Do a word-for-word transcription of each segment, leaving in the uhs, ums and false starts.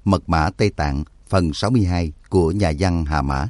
Mật mã Tây Tạng phần sáu mươi hai của nhà văn Hà Mã.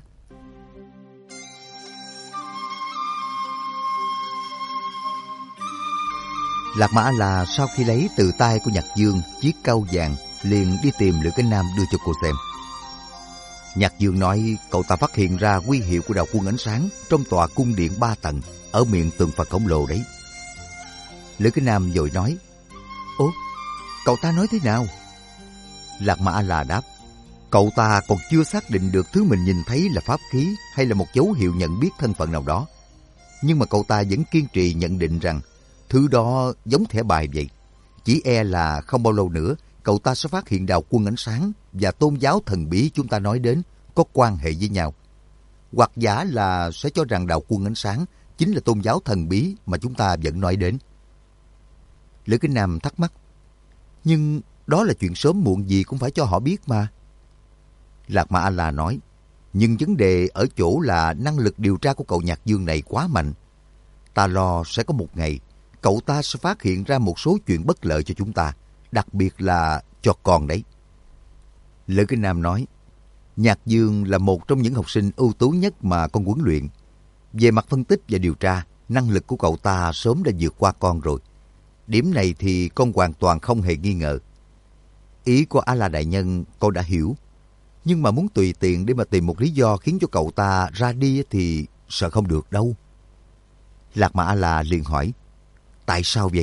Lạc Mã A-la sau khi lấy từ tay của Nhạc Dương chiếc cau vàng, liền đi tìm Lữ Cái Nam đưa cho cô xem. Nhạc Dương nói cậu ta phát hiện ra huy hiệu của đạo quân ánh sáng trong tòa cung điện ba tầng ở miệng tượng Phật khổng lồ đấy. Lữ Cái Nam vội nói: Ủa, cậu ta nói thế nào? Lạc Mã A-la đáp: Cậu ta còn chưa xác định được thứ mình nhìn thấy là pháp khí hay là một dấu hiệu nhận biết thân phận nào đó. Nhưng mà cậu ta vẫn kiên trì nhận định rằng thứ đó giống thẻ bài vậy. Chỉ e là không bao lâu nữa cậu ta sẽ phát hiện đạo quân ánh sáng và tôn giáo thần bí chúng ta nói đến có quan hệ với nhau. Hoặc giả là sẽ cho rằng đạo quân ánh sáng chính là tôn giáo thần bí mà chúng ta vẫn nói đến. Lữ Cái Nam thắc mắc: Nhưng đó là chuyện sớm muộn gì cũng phải cho họ biết mà. Lạc Mã A-la nói: Nhưng vấn đề ở chỗ là năng lực điều tra của cậu Nhạc Dương này quá mạnh. Ta lo sẽ có một ngày cậu ta sẽ phát hiện ra một số chuyện bất lợi cho chúng ta, đặc biệt là cho con đấy. Lữ Cái Nam nói: Nhạc Dương là một trong những học sinh ưu tú nhất mà con huấn luyện. Về mặt phân tích và điều tra, năng lực của cậu ta sớm đã vượt qua con rồi. Điểm này thì con hoàn toàn không hề nghi ngờ. Ý của A-la đại nhân con đã hiểu. Nhưng mà muốn tùy tiện để mà tìm một lý do khiến cho cậu ta ra đi thì sợ không được đâu. Lạc Mã A-la liền hỏi: Tại sao vậy?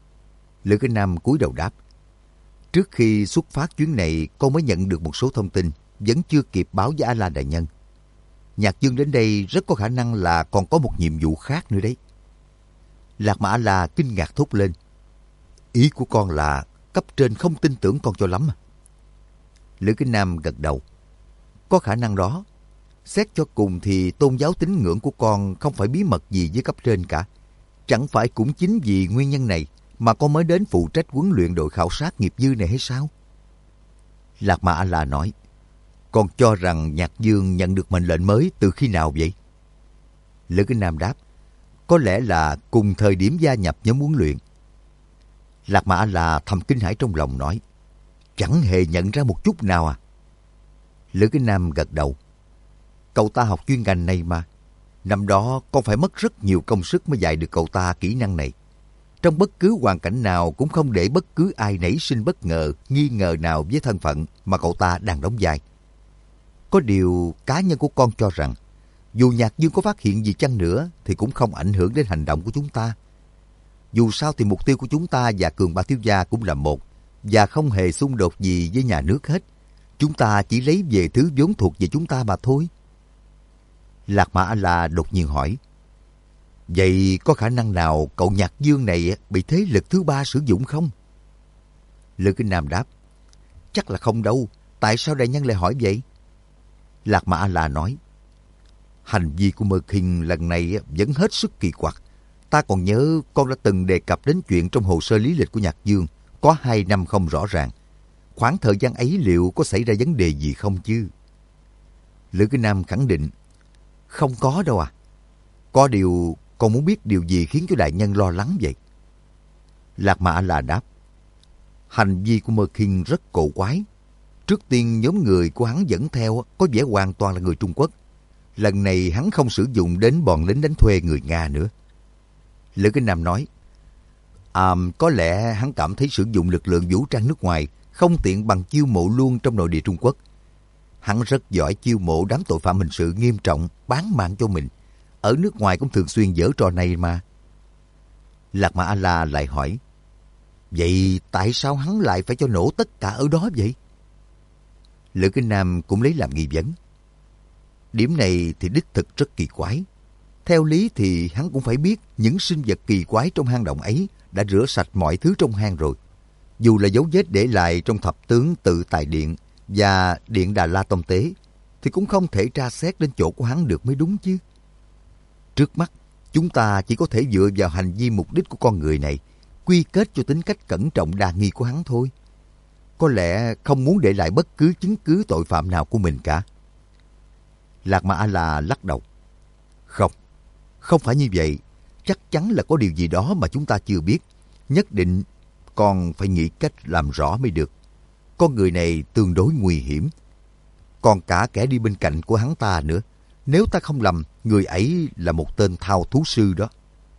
Lữ Cái Nam cúi đầu đáp: Trước khi xuất phát chuyến này con mới nhận được một số thông tin, vẫn chưa kịp báo với A-la đại nhân. Nhạc Dương đến đây rất có khả năng là còn có một nhiệm vụ khác nữa đấy. Lạc Mã A-la kinh ngạc thốt lên: Ý của con là cấp trên không tin tưởng con cho lắm à? Lữ Cái Nam gật đầu: Có khả năng đó. Xét cho cùng thì tôn giáo tín ngưỡng của con không phải bí mật gì với cấp trên cả. Chẳng phải cũng chính vì nguyên nhân này mà con mới đến phụ trách huấn luyện đội khảo sát nghiệp dư này hay sao? Lạc Mã A-la nói: Con cho rằng Nhạc Dương nhận được mệnh lệnh mới từ khi nào vậy? Lữ Cái Nam đáp: Có lẽ là cùng thời điểm gia nhập nhóm huấn luyện. Lạc Mã A-la thầm kinh hãi trong lòng nói: Chẳng hề nhận ra một chút nào à? Lữ Cái Nam gật đầu: Cậu ta học chuyên ngành này mà. Năm đó con phải mất rất nhiều công sức mới dạy được cậu ta kỹ năng này. Trong bất cứ hoàn cảnh nào cũng không để bất cứ ai nảy sinh bất ngờ, nghi ngờ nào với thân phận mà cậu ta đang đóng vai. Có điều cá nhân của con cho rằng dù Nhạc Dương có phát hiện gì chăng nữa thì cũng không ảnh hưởng đến hành động của chúng ta. Dù sao thì mục tiêu của chúng ta và Cường Ba thiếu gia cũng là một, và không hề xung đột gì với nhà nước hết. Chúng ta chỉ lấy về thứ vốn thuộc về chúng ta mà thôi. Lạc Mã A-la đột nhiên hỏi: Vậy có khả năng nào cậu Nhạc Dương này bị thế lực thứ ba sử dụng không? Lữ Cái Nam đáp: Chắc là không đâu. Tại sao đại nhân lại hỏi vậy? Lạc Mã A-la nói: Hành vi của Mơ Kinh lần này vẫn hết sức kỳ quặc. Ta còn nhớ con đã từng đề cập đến chuyện trong hồ sơ lý lịch của Nhạc Dương có hai năm không rõ ràng. Khoảng thời gian ấy liệu có xảy ra vấn đề gì không chứ? Lữ Cái Nam khẳng định: Không có đâu à. Có điều con muốn biết điều gì khiến cho đại nhân lo lắng vậy? Lạc Mã A-la đáp: Hành vi của Mơ Kinh rất cổ quái. Trước tiên nhóm người của hắn dẫn theo có vẻ hoàn toàn là người Trung Quốc. Lần này hắn không sử dụng đến bọn lính đánh thuê người Nga nữa. Lữ Cái Nam nói: À, có lẽ hắn cảm thấy sử dụng lực lượng vũ trang nước ngoài không tiện bằng chiêu mộ luôn trong nội địa Trung Quốc. Hắn rất giỏi chiêu mộ đám tội phạm hình sự nghiêm trọng, bán mạng cho mình. Ở nước ngoài cũng thường xuyên giở trò này mà. Lạc Mã A-la lại hỏi: Vậy tại sao hắn lại phải cho nổ tất cả ở đó vậy? Lữ Cái Nam cũng lấy làm nghi vấn. Điểm này thì đích thực rất kỳ quái. Theo lý thì hắn cũng phải biết những sinh vật kỳ quái trong hang động ấy đã rửa sạch mọi thứ trong hang rồi. Dù là dấu vết để lại trong thập tướng Tự Tài Điện và Điện Đà La Tông Tế thì cũng không thể tra xét đến chỗ của hắn được mới đúng chứ. Trước mắt, chúng ta chỉ có thể dựa vào hành vi mục đích của con người này, quy kết cho tính cách cẩn trọng đa nghi của hắn thôi. Có lẽ không muốn để lại bất cứ chứng cứ tội phạm nào của mình cả. Lạc Mã A-la lắc đầu: Không, không phải như vậy. Chắc chắn là có điều gì đó mà chúng ta chưa biết. Nhất định còn phải nghĩ cách làm rõ mới được. con người này tương đối nguy hiểm. Còn cả kẻ đi bên cạnh của hắn ta nữa. Nếu ta không lầm, người ấy là một tên thao thú sư đó.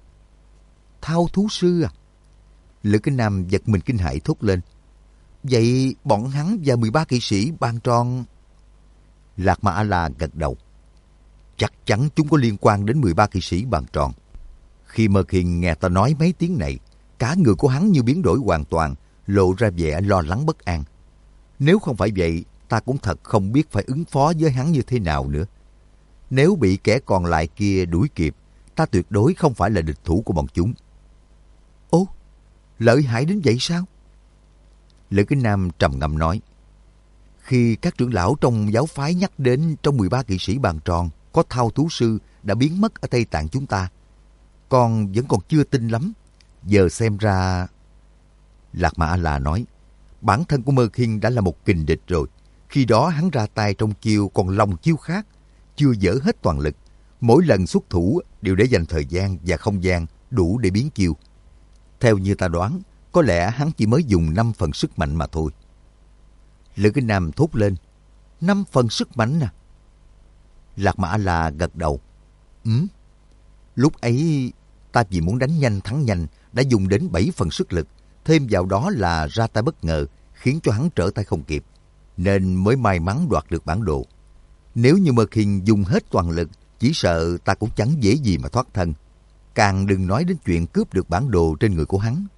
Thao thú sư à? Lữ Kinh Nam giật mình kinh hãi thốt lên. Vậy bọn hắn và mười ba kỵ sĩ Bàn Tròn... Lạc Ma A-la gật đầu. Chắc chắn chúng có liên quan đến mười ba kỵ sĩ Bàn Tròn. Khi Mơ Khiên nghe ta nói mấy tiếng này, cả người của hắn như biến đổi hoàn toàn, lộ ra vẻ lo lắng bất an. Nếu không phải vậy, ta cũng thật không biết phải ứng phó với hắn như thế nào nữa. Nếu bị kẻ còn lại kia đuổi kịp, ta tuyệt đối không phải là địch thủ của bọn chúng. Ồ, lợi hại đến vậy sao? Lữ Kính Nam trầm ngâm nói. Khi các trưởng lão trong giáo phái nhắc đến trong mười ba kỵ sĩ Bàn Tròn có thao thú sư đã biến mất ở Tây Tạng chúng ta, con vẫn còn chưa tin lắm. Giờ xem ra... Lạc Ma A-la nói, bản thân của Mơ Khiên đã là một kình địch rồi. Khi đó hắn ra tay trong chiêu còn lòng chiêu khác, chưa dở hết toàn lực. Mỗi lần xuất thủ đều để dành thời gian và không gian đủ để biến chiêu. Theo như ta đoán, có lẽ hắn chỉ mới dùng năm phần sức mạnh mà thôi. Lữ Kinh Nam thốt lên, năm phần sức mạnh à? Lạc Ma A-la gật đầu. Ừ. Lúc ấy ta vì muốn đánh nhanh thắng nhanh đã dùng đến bảy phần sức lực, thêm vào đó là ra tay bất ngờ khiến cho hắn trở tay không kịp, nên mới may mắn đoạt được bản đồ. Nếu như Mơ Khiên dùng hết toàn lực, chỉ sợ ta cũng chẳng dễ gì mà thoát thân. Càng đừng nói đến chuyện cướp được bản đồ trên người của hắn.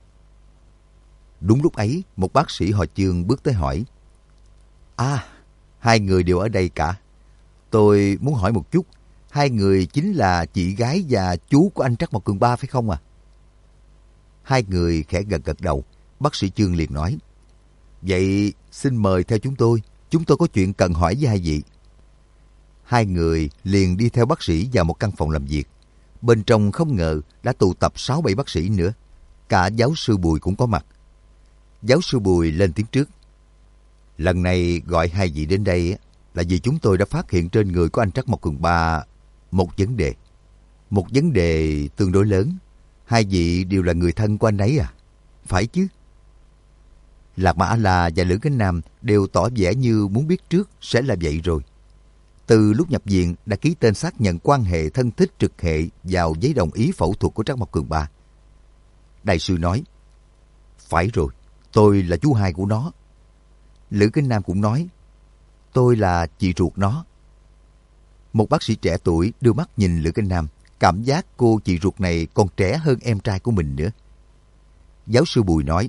Đúng lúc ấy, một bác sĩ họ Chương bước tới hỏi. À, hai người đều ở đây cả. Tôi muốn hỏi một chút, hai người chính là chị gái và chú của anh Trắc Mộc Cường Ba phải không à? Hai người khẽ gật gật đầu, bác sĩ Chương liền nói. Vậy xin mời theo chúng tôi, chúng tôi có chuyện cần hỏi với hai vị. Hai người liền đi theo bác sĩ vào một căn phòng làm việc. Bên trong không ngờ đã tụ tập sáu bảy bác sĩ nữa. Cả giáo sư Bùi cũng có mặt. Giáo sư Bùi lên tiếng trước. Lần này gọi hai vị đến đây là vì chúng tôi đã phát hiện trên người của anh Trắc Mộc Cường Ba một vấn đề. Một vấn đề tương đối lớn. Hai vị đều là người thân của anh ấy à? Phải chứ? Lạc Ma A-la và Lữ Kính Nam đều tỏ vẻ như muốn biết trước sẽ là vậy rồi. Từ lúc nhập viện đã ký tên xác nhận quan hệ thân thích trực hệ vào giấy đồng ý phẫu thuật của Trắc Mộc Cường Ba. Đại sư nói, phải rồi, tôi là chú hai của nó. Lữ Kính Nam cũng nói, tôi là chị ruột nó. Một bác sĩ trẻ tuổi đưa mắt nhìn Lữ Kính Nam, cảm giác cô chị ruột này còn trẻ hơn em trai của mình nữa. Giáo sư Bùi nói,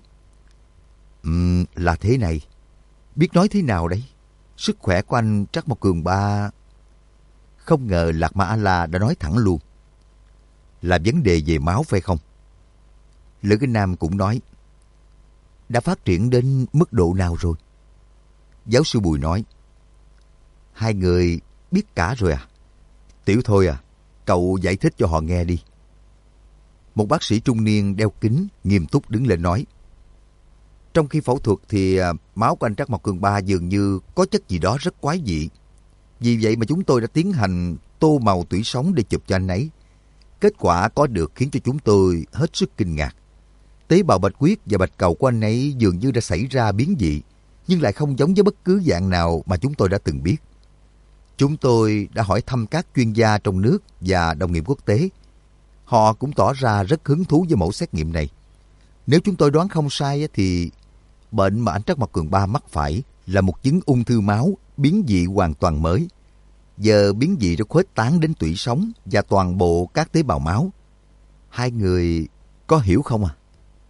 um, là thế này, biết nói thế nào đấy? Sức khỏe của anh Trắc Mộc Cường Ba... Không ngờ Lạc Ma A-la đã nói thẳng luôn. Là vấn đề về máu phải không? Lữ Kính Nam cũng nói, đã phát triển đến mức độ nào rồi? Giáo sư Bùi nói, hai người biết cả rồi à? Tiểu Thôi à, cậu giải thích cho họ nghe đi. Một bác sĩ trung niên đeo kính nghiêm túc đứng lên nói, trong khi phẫu thuật thì máu của anh Trắc Mộc Cường Ba dường như có chất gì đó rất quái dị. Vì vậy mà chúng tôi đã tiến hành tô màu tủy sống để chụp cho anh ấy. Kết quả có được khiến cho chúng tôi hết sức kinh ngạc. Tế bào bạch huyết và bạch cầu của anh ấy dường như đã xảy ra biến dị, nhưng lại không giống với bất cứ dạng nào mà chúng tôi đã từng biết. Chúng tôi đã hỏi thăm các chuyên gia trong nước và đồng nghiệp quốc tế. Họ cũng tỏ ra rất hứng thú với mẫu xét nghiệm này. Nếu chúng tôi đoán không sai thì bệnh mà anh Trắc Mộc Cường Ba mắc phải là một chứng ung thư máu biến dị hoàn toàn mới. Giờ biến dị đã khuếch tán đến tủy sống và toàn bộ các tế bào máu. Hai người có hiểu không à?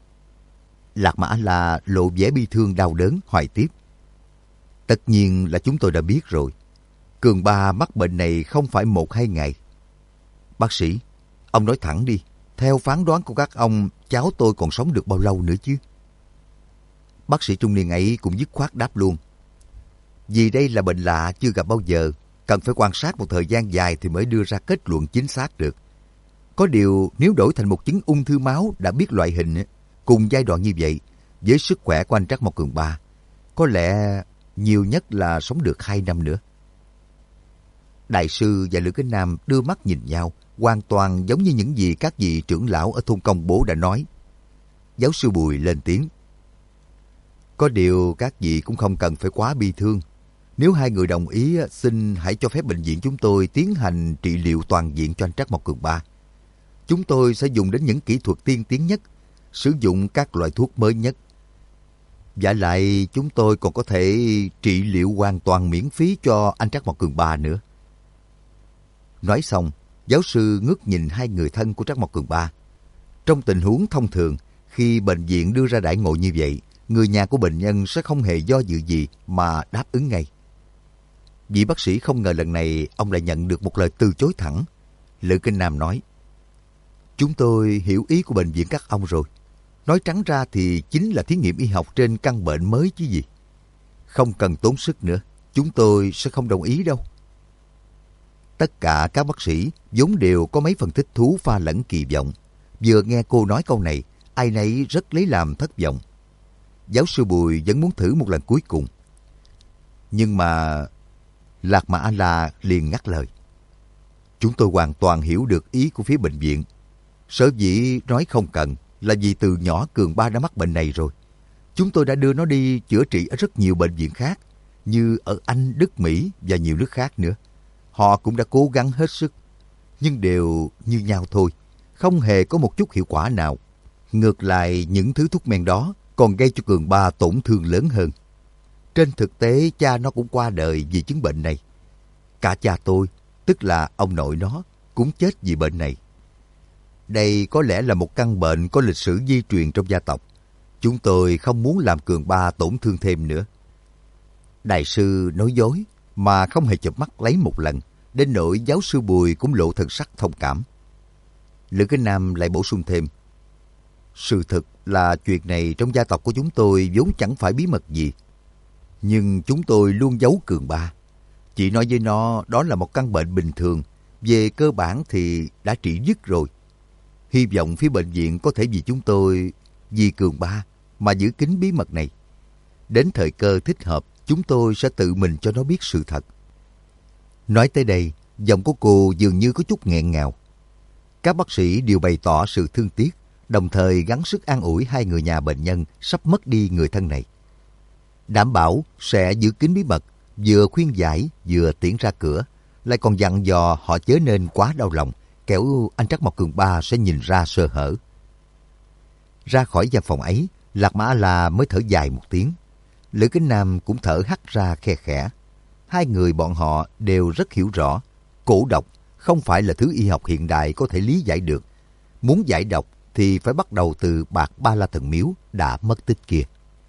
Lạc Ma A-la lộ vẻ bi thương đau đớn hỏi tiếp. Tất nhiên là chúng tôi đã biết rồi. Cường Ba mắc bệnh này không phải một hai ngày. Bác sĩ, ông nói thẳng đi. Theo phán đoán của các ông, cháu tôi còn sống được bao lâu nữa chứ? Bác sĩ trung niên ấy cũng dứt khoát đáp luôn. Vì đây là bệnh lạ chưa gặp bao giờ, cần phải quan sát một thời gian dài thì mới đưa ra kết luận chính xác được. Có điều nếu đổi thành một chứng ung thư máu đã biết loại hình, cùng giai đoạn như vậy, với sức khỏe của anh Trắc Mộc Cường Ba, có lẽ nhiều nhất là sống được hai năm nữa. Đại sư và Lữ Kính Nam đưa mắt nhìn nhau, hoàn toàn giống như những gì các vị trưởng lão ở thôn Công Bố đã nói. Giáo sư Bùi lên tiếng. Có điều các vị cũng không cần phải quá bi thương. Nếu hai người đồng ý, xin hãy cho phép bệnh viện chúng tôi tiến hành trị liệu toàn diện cho anh Trác Mộc Cường Ba. Chúng tôi sẽ dùng đến những kỹ thuật tiên tiến nhất, sử dụng các loại thuốc mới nhất. Vả lại chúng tôi còn có thể trị liệu hoàn toàn miễn phí cho anh Trác Mộc Cường Ba nữa. Nói xong, giáo sư ngước nhìn hai người thân của Trác Mộc Cường Ba. Trong tình huống thông thường, khi bệnh viện đưa ra đãi ngộ như vậy, người nhà của bệnh nhân sẽ không hề do dự gì mà đáp ứng ngay. Vị bác sĩ không ngờ lần này ông lại nhận được một lời từ chối thẳng. Lữ Kinh Nam nói, chúng tôi hiểu ý của bệnh viện các ông rồi. Nói trắng ra thì chính là thí nghiệm y học trên căn bệnh mới chứ gì. Không cần tốn sức nữa, chúng tôi sẽ không đồng ý đâu. Tất cả các bác sĩ vốn đều có mấy phần thích thú pha lẫn kỳ vọng. Vừa nghe cô nói câu này, ai nấy rất lấy làm thất vọng. Giáo sư Bùi vẫn muốn thử một lần cuối cùng. Nhưng mà Lạc Mà A-la liền ngắt lời. Chúng tôi hoàn toàn hiểu được ý của phía bệnh viện. Sở dĩ nói không cần là vì từ nhỏ Cường Ba đã mắc bệnh này rồi. Chúng tôi đã đưa nó đi chữa trị ở rất nhiều bệnh viện khác, như ở Anh, Đức, Mỹ và nhiều nước khác nữa. Họ cũng đã cố gắng hết sức, nhưng đều như nhau thôi, không hề có một chút hiệu quả nào. Ngược lại, những thứ thuốc men đó còn gây cho Cường Ba tổn thương lớn hơn. Trên thực tế, cha nó cũng qua đời vì chứng bệnh này. Cả cha tôi, tức là ông nội nó, cũng chết vì bệnh này. Đây có lẽ là một căn bệnh có lịch sử di truyền trong gia tộc. Chúng tôi không muốn làm Cường Ba tổn thương thêm nữa. Đại sư nói dối mà không hề chợp mắt lấy một lần, đến nỗi giáo sư Bùi cũng lộ thần sắc thông cảm. Lữ Kinh Nam lại bổ sung thêm, sự thực là chuyện này trong gia tộc của chúng tôi vốn chẳng phải bí mật gì. Nhưng chúng tôi luôn giấu Cường Ba. Chỉ nói với nó đó là một căn bệnh bình thường, về cơ bản thì đã trị dứt rồi. Hy vọng phía bệnh viện có thể vì chúng tôi, vì Cường Ba mà giữ kín bí mật này. Đến thời cơ thích hợp, chúng tôi sẽ tự mình cho nó biết sự thật. Nói tới đây, giọng của cô dường như có chút nghẹn ngào. Các bác sĩ đều bày tỏ sự thương tiếc, đồng thời gắng sức an ủi hai người nhà bệnh nhân sắp mất đi người thân này. Đảm bảo sẽ giữ kín bí mật, vừa khuyên giải vừa tiễn ra cửa, lại còn dặn dò họ chớ nên quá đau lòng, kẻo anh Trác Mộc Cường Ba sẽ nhìn ra sơ hở. Ra khỏi gian phòng ấy, Lạc Mà A-la mới thở dài một tiếng. Lữ Kính Nam cũng thở hắt ra khe khẽ. Hai người bọn họ đều rất hiểu rõ, cổ độc không phải là thứ y học hiện đại có thể lý giải được. Muốn giải độc thì phải bắt đầu từ bạc Ba La Thần Miếu đã mất tích kia.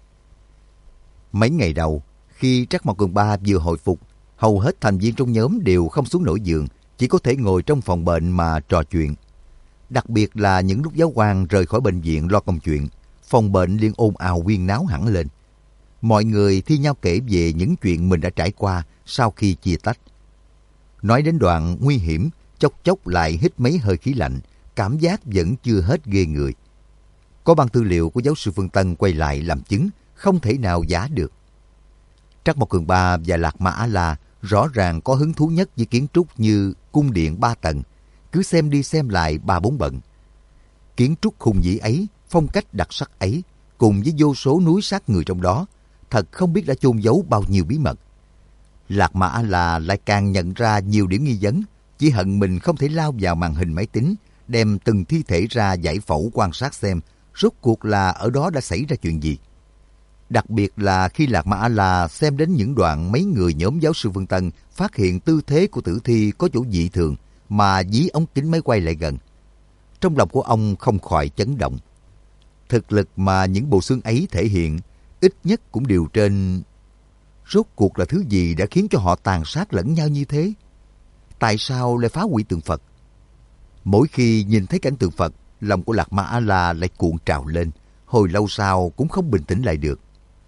Mấy ngày đầu, khi Trác Mộc Cường Ba vừa hồi phục, hầu hết thành viên trong nhóm đều không xuống nổi giường, chỉ có thể ngồi trong phòng bệnh mà trò chuyện. Đặc biệt là những lúc giáo quan rời khỏi bệnh viện lo công chuyện, phòng bệnh liền ồn ào huyên náo hẳn lên. Mọi người thi nhau kể về những chuyện mình đã trải qua sau khi chia tách. Nói đến đoạn nguy hiểm, chốc chốc lại hít mấy hơi khí lạnh, cảm giác vẫn chưa hết ghê người. Có băng tư liệu của giáo sư Phương Tân quay lại làm chứng, không thể nào giả được. Trác Mộc Cường Ba và Lạc Mà A-la rõ ràng có hứng thú nhất với kiến trúc như cung điện ba tầng, cứ xem đi xem lại ba bốn bận. Kiến trúc hùng vĩ ấy, phong cách đặc sắc ấy, cùng với vô số núi xác người trong đó, thật không biết đã chôn giấu bao nhiêu bí mật. Lạc Mà A-la lại càng nhận ra nhiều điểm nghi vấn, chỉ hận mình không thể lao vào màn hình máy tính, đem từng thi thể ra giải phẫu quan sát xem rốt cuộc là ở đó đã xảy ra chuyện gì. Đặc biệt là khi Lạc Mà A-la xem đến những đoạn mấy người nhóm giáo sư Phương Tân phát hiện tư thế của tử thi có chỗ dị thường mà dí ống kính máy quay lại gần. Trong lòng của ông không khỏi chấn động. Thực lực mà những bộ xương ấy thể hiện, ít nhất cũng đều trên... Rốt cuộc là thứ gì đã khiến cho họ tàn sát lẫn nhau như thế? Tại sao lại phá hủy tượng Phật? Mỗi khi nhìn thấy cảnh tượng Phật, lòng của Lạc Mà A-la lại cuộn trào lên, hồi lâu sau cũng không bình tĩnh lại được.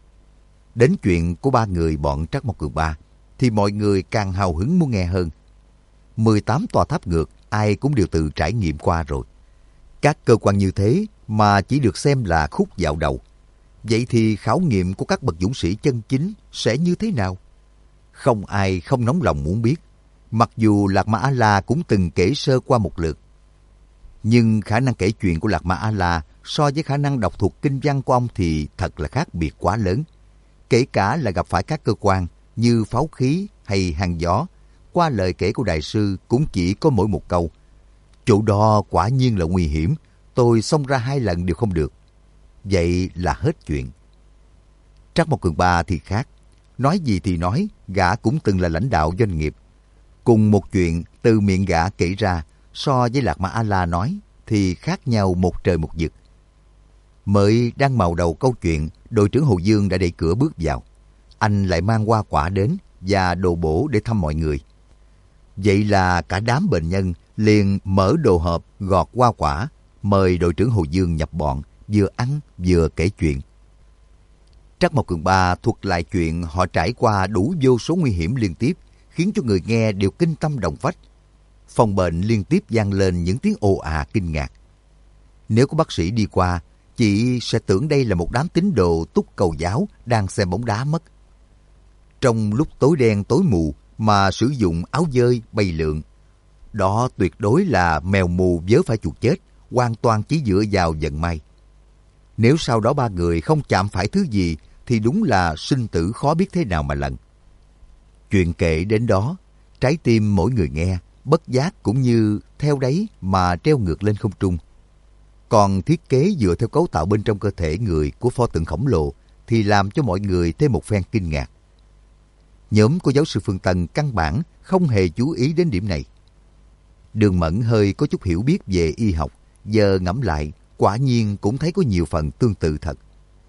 Đến chuyện của ba người bọn Trác Mộc Cường Ba, thì mọi người càng hào hứng muốn nghe hơn. mười tám tòa tháp ngược, ai cũng đều tự trải nghiệm qua rồi. Các cơ quan như thế mà chỉ được xem là khúc dạo đầu. Vậy thì khảo nghiệm của các bậc dũng sĩ chân chính sẽ như thế nào? Không ai không nóng lòng muốn biết. Mặc dù Lạc Mà A-la cũng từng kể sơ qua một lượt. Nhưng khả năng kể chuyện của Lạc Mà A-la so với khả năng đọc thuộc kinh văn của ông thì thật là khác biệt quá lớn. kể cả là gặp phải các cơ quan như pháo khí hay hàn gió, qua lời kể của đại sư cũng chỉ có mỗi một câu: chỗ đó quả nhiên là nguy hiểm, tôi xông ra hai lần đều không được. Vậy là hết chuyện. Trác Mộc Cường Ba thì khác. Nói gì thì nói, gã cũng từng là lãnh đạo doanh nghiệp. Cùng một chuyện từ miệng gã kể ra, so với Lạc Ma A-la nói thì khác nhau một trời một vực. Mới đang màu đầu câu chuyện, đội trưởng Hồ Dương đã đẩy cửa bước vào. Anh lại mang hoa quả đến và đồ bổ để thăm mọi người. Vậy là cả đám bệnh nhân liền mở đồ hộp gọt hoa quả, mời đội trưởng Hồ Dương nhập bọn, vừa ăn vừa kể chuyện. Trác Mộc Cường Ba thuật lại chuyện họ trải qua đủ vô số nguy hiểm liên tiếp, khiến cho người nghe đều kinh tâm động phách. Phòng bệnh liên tiếp vang lên những tiếng ồ à kinh ngạc. Nếu có bác sĩ đi qua, chị sẽ tưởng đây là một đám tín đồ túc cầu giáo đang xem bóng đá mất. Trong lúc tối đen tối mù mà sử dụng áo dơi bay lượn, đó tuyệt đối là mèo mù vớ phải chuột chết, hoàn toàn chỉ dựa vào vận may. Nếu sau đó ba người không chạm phải thứ gì thì đúng là sinh tử khó biết thế nào mà lần. Chuyện kể đến đó, trái tim mỗi người nghe bất giác cũng như theo đấy mà treo ngược lên không trung. Còn thiết kế dựa theo cấu tạo bên trong cơ thể người của pho tượng khổng lồ thì làm cho mọi người thêm một phen kinh ngạc. Nhóm của giáo sư Phương Tân căn bản không hề chú ý đến điểm này. Đường Mẫn hơi có chút hiểu biết về y học, giờ ngẫm lại quả nhiên cũng thấy có nhiều phần tương tự thật.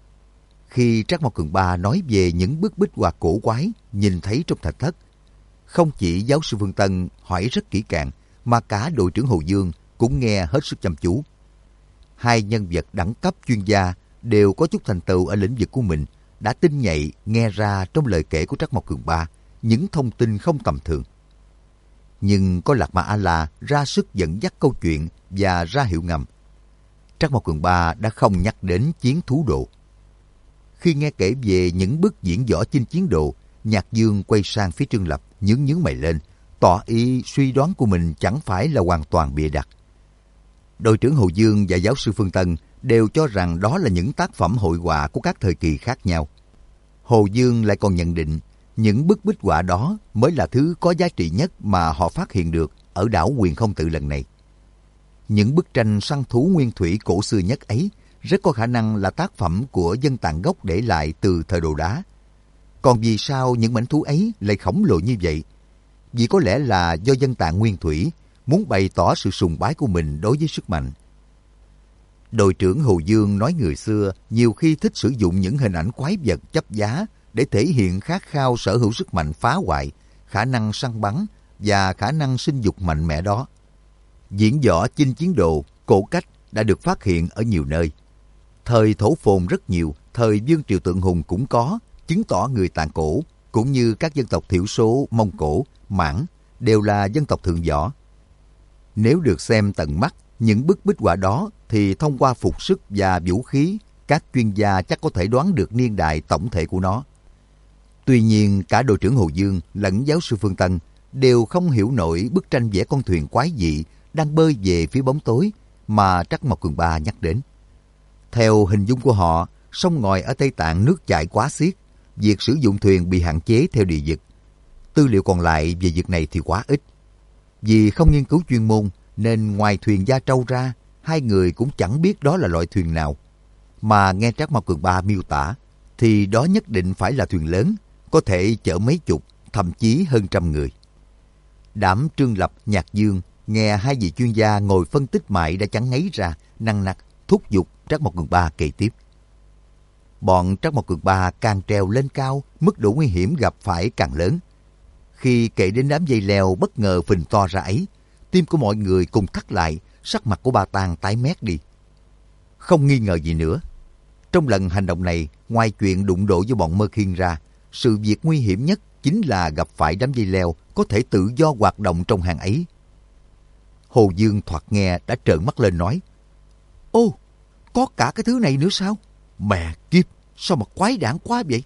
Khi Trác Mộc Cường Ba nói về những bức bích họa cổ quái nhìn thấy trong thạch thất, không chỉ giáo sư Phương Tân hỏi rất kỹ càng, mà cả đội trưởng Hồ Dương cũng nghe hết sức chăm chú. Hai nhân vật đẳng cấp chuyên gia đều có chút thành tựu ở lĩnh vực của mình, đã tinh nhạy nghe ra trong lời kể của Trác Mộc Cường Ba những thông tin không tầm thường. Nhưng có Lạc Ma A-la ra sức dẫn dắt câu chuyện và ra hiệu ngầm, Trác Mộc Cường Ba đã không nhắc đến chiến thú đồ. Khi nghe kể về những bức diễn võ chinh chiến đồ, Nhạc Dương quay sang phía Trương Lập, nhướng nhướng mày lên, tỏ ý suy đoán của mình chẳng phải là hoàn toàn bịa đặt. Đội trưởng Hồ Dương và giáo sư Phương Tân đều cho rằng đó là những tác phẩm hội họa của các thời kỳ khác nhau. Hồ Dương lại còn nhận định những bức bích họa đó mới là thứ có giá trị nhất mà họ phát hiện được ở đảo Huyền Không Tự lần này. Những bức tranh săn thú nguyên thủy cổ xưa nhất ấy rất có khả năng là tác phẩm của dân tạng gốc để lại từ thời Đồ Đá. Còn vì sao những mảnh thú ấy lại khổng lồ như vậy? Vì có lẽ là do dân tạng nguyên thủy muốn bày tỏ sự sùng bái của mình đối với sức mạnh. Đội trưởng Hồ Dương nói người xưa nhiều khi thích sử dụng những hình ảnh quái vật chấp giá để thể hiện khát khao sở hữu sức mạnh phá hoại, khả năng săn bắn và khả năng sinh dục mạnh mẽ đó. Diễn võ chinh chiến đồ, cổ cách đã được phát hiện ở nhiều nơi. Thời Thổ Phồn rất nhiều, thời Vương Triều Tượng Hùng cũng có, chứng tỏ người Tạng cổ cũng như các dân tộc thiểu số Mông Cổ, Mãn đều là dân tộc thượng võ. Nếu được xem tận mắt những bức bích họa đó thì thông qua phục sức và vũ khí, các chuyên gia chắc có thể đoán được niên đại tổng thể của nó. Tuy nhiên cả đội trưởng Hồ Dương lẫn giáo sư Phương Tân đều không hiểu nổi bức tranh vẽ con thuyền quái dị đang bơi về phía bóng tối mà Trác Mộc Cường Ba nhắc đến. Theo hình dung của họ, sông ngòi ở Tây Tạng nước chảy quá xiết, việc sử dụng thuyền bị hạn chế theo địa vực. Tư liệu còn lại về việc này thì quá ít. Vì không nghiên cứu chuyên môn nên ngoài thuyền Gia Trâu ra, hai người cũng chẳng biết đó là loại thuyền nào. Mà nghe Trác Mộc Cường Ba miêu tả thì đó nhất định phải là thuyền lớn, có thể chở mấy chục, thậm chí hơn trăm người. Đám Trương Lập, Nhạc Dương nghe hai vị chuyên gia ngồi phân tích mãi đã chẳng ngấy ra, nằng nặc thúc giục Trác Mộc Cường Ba kể tiếp. Bọn Trác Mộc Cường Ba càng trèo lên cao, mức độ nguy hiểm gặp phải càng lớn. Khi kể đến đám dây leo bất ngờ phình to ra ấy, tim của mọi người cùng thắt lại, sắc mặt của Ba Tàng tái mét đi. Không nghi ngờ gì nữa, trong lần hành động này, ngoài chuyện đụng độ với bọn Mơ Khiên ra, sự việc nguy hiểm nhất chính là gặp phải đám dây leo có thể tự do hoạt động trong hang ấy. Hồ Dương thoạt nghe đã trợn mắt lên nói: Ô, có cả cái thứ này nữa sao? Mẹ kiếp, sao mà quái đản quá vậy?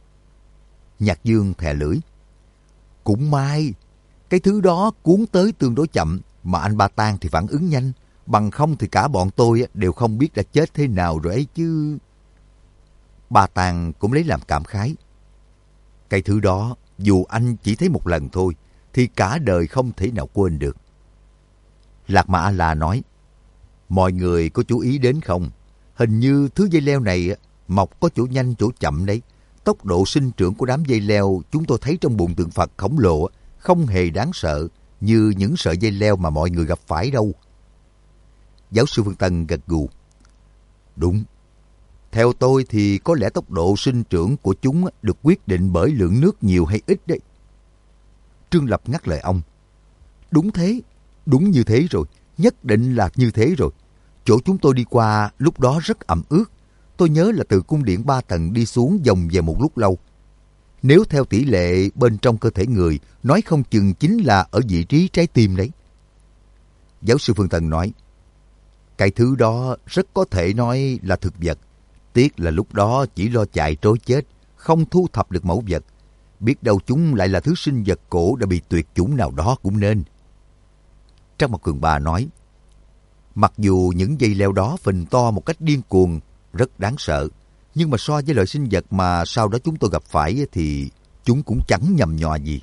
Nhạc Dương thè lưỡi: Cũng may, cái thứ đó cuốn tới tương đối chậm, mà anh Ba Tang thì phản ứng nhanh, bằng không thì cả bọn tôi đều không biết đã chết thế nào rồi ấy chứ. Bà Tàng cũng lấy làm cảm khái. Cái thứ đó, dù anh chỉ thấy một lần thôi, thì cả đời không thể nào quên được. Lạc Mà A-la nói, mọi người có chú ý đến không? Hình như thứ dây leo này mọc có chỗ nhanh chỗ chậm đấy. Tốc độ sinh trưởng của đám dây leo chúng tôi thấy trong bụng tượng Phật khổng lồ không hề đáng sợ như những sợi dây leo mà mọi người gặp phải đâu. Giáo sư Phương Tân gật gù. Đúng. Theo tôi thì có lẽ tốc độ sinh trưởng của chúng được quyết định bởi lượng nước nhiều hay ít đấy. Trương Lập ngắt lời ông. Đúng thế, đúng như thế rồi, nhất định là như thế rồi. Chỗ chúng tôi đi qua lúc đó rất ẩm ướt. Tôi nhớ là từ cung điện ba tầng đi xuống vòng về một lúc lâu. Nếu theo tỷ lệ bên trong cơ thể người, nói không chừng chính là ở vị trí trái tim đấy. Giáo sư Phương Tân nói, cái thứ đó rất có thể nói là thực vật. Tiếc là lúc đó chỉ lo chạy trối chết, không thu thập được mẫu vật. Biết đâu chúng lại là thứ sinh vật cổ đã bị tuyệt chủng nào đó cũng nên. Trang Mộc Cường Ba nói, mặc dù những dây leo đó phình to một cách điên cuồng, rất đáng sợ, nhưng mà so với loại sinh vật mà sau đó chúng tôi gặp phải thì chúng cũng chẳng nhầm nhò gì.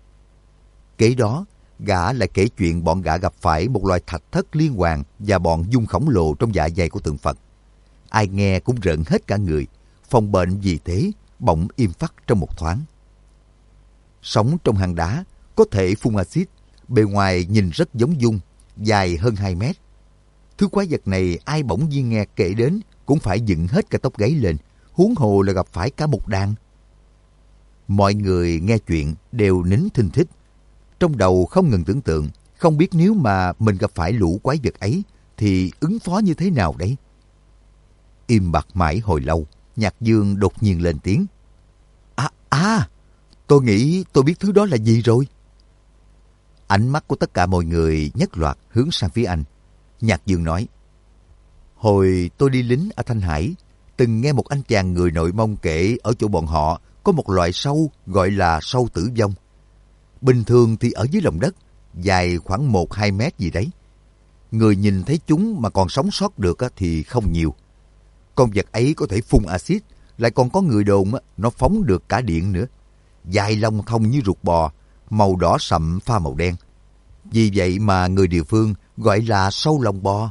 Kế đó, gã lại kể chuyện bọn gã gặp phải một loài thạch thất liên hoàn và bọn dung khổng lồ trong dạ dày của tượng Phật. Ai nghe cũng rợn hết cả người, phòng bệnh vì thế bỗng im phắt trong một thoáng. Sống trong hang đá, có thể phun axit, bề ngoài nhìn rất giống dung, dài hơn hai mét. Thứ quái vật này ai bỗng nhiên nghe kể đến cũng phải dựng hết cả tóc gáy lên, huống hồ là gặp phải cả một đàn. Mọi người nghe chuyện đều nín thinh thích, trong đầu không ngừng tưởng tượng, không biết nếu mà mình gặp phải lũ quái vật ấy thì ứng phó như thế nào đấy. Im bặt mãi hồi lâu, Nhạc Dương đột nhiên lên tiếng. À, à, tôi nghĩ tôi biết thứ đó là gì rồi. Ánh mắt của tất cả mọi người nhất loạt hướng sang phía anh. Nhạc Dương nói, hồi tôi đi lính ở Thanh Hải, từng nghe một anh chàng người nội Mông kể ở chỗ bọn họ có một loại sâu gọi là sâu tử vong. Bình thường thì ở dưới lòng đất, dài khoảng một hai mét gì đấy. Người nhìn thấy chúng mà còn sống sót được thì không nhiều. Con vật ấy có thể phun axit, lại còn có người đồn nó phóng được cả điện nữa. Dài lông thông như ruột bò, màu đỏ sậm pha màu đen. Vì vậy mà người địa phương gọi là sâu lông bò.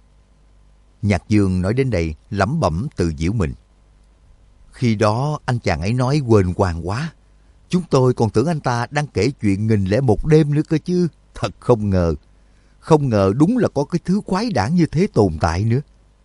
Nhạc Dương nói đến đây lẩm bẩm tự giễu mình. Khi đó anh chàng ấy nói quên quàng quá. Chúng tôi còn tưởng anh ta đang kể chuyện nghìn lẻ một đêm nữa cơ chứ. Thật không ngờ. Không ngờ đúng là có cái thứ quái đản như thế tồn tại nữa.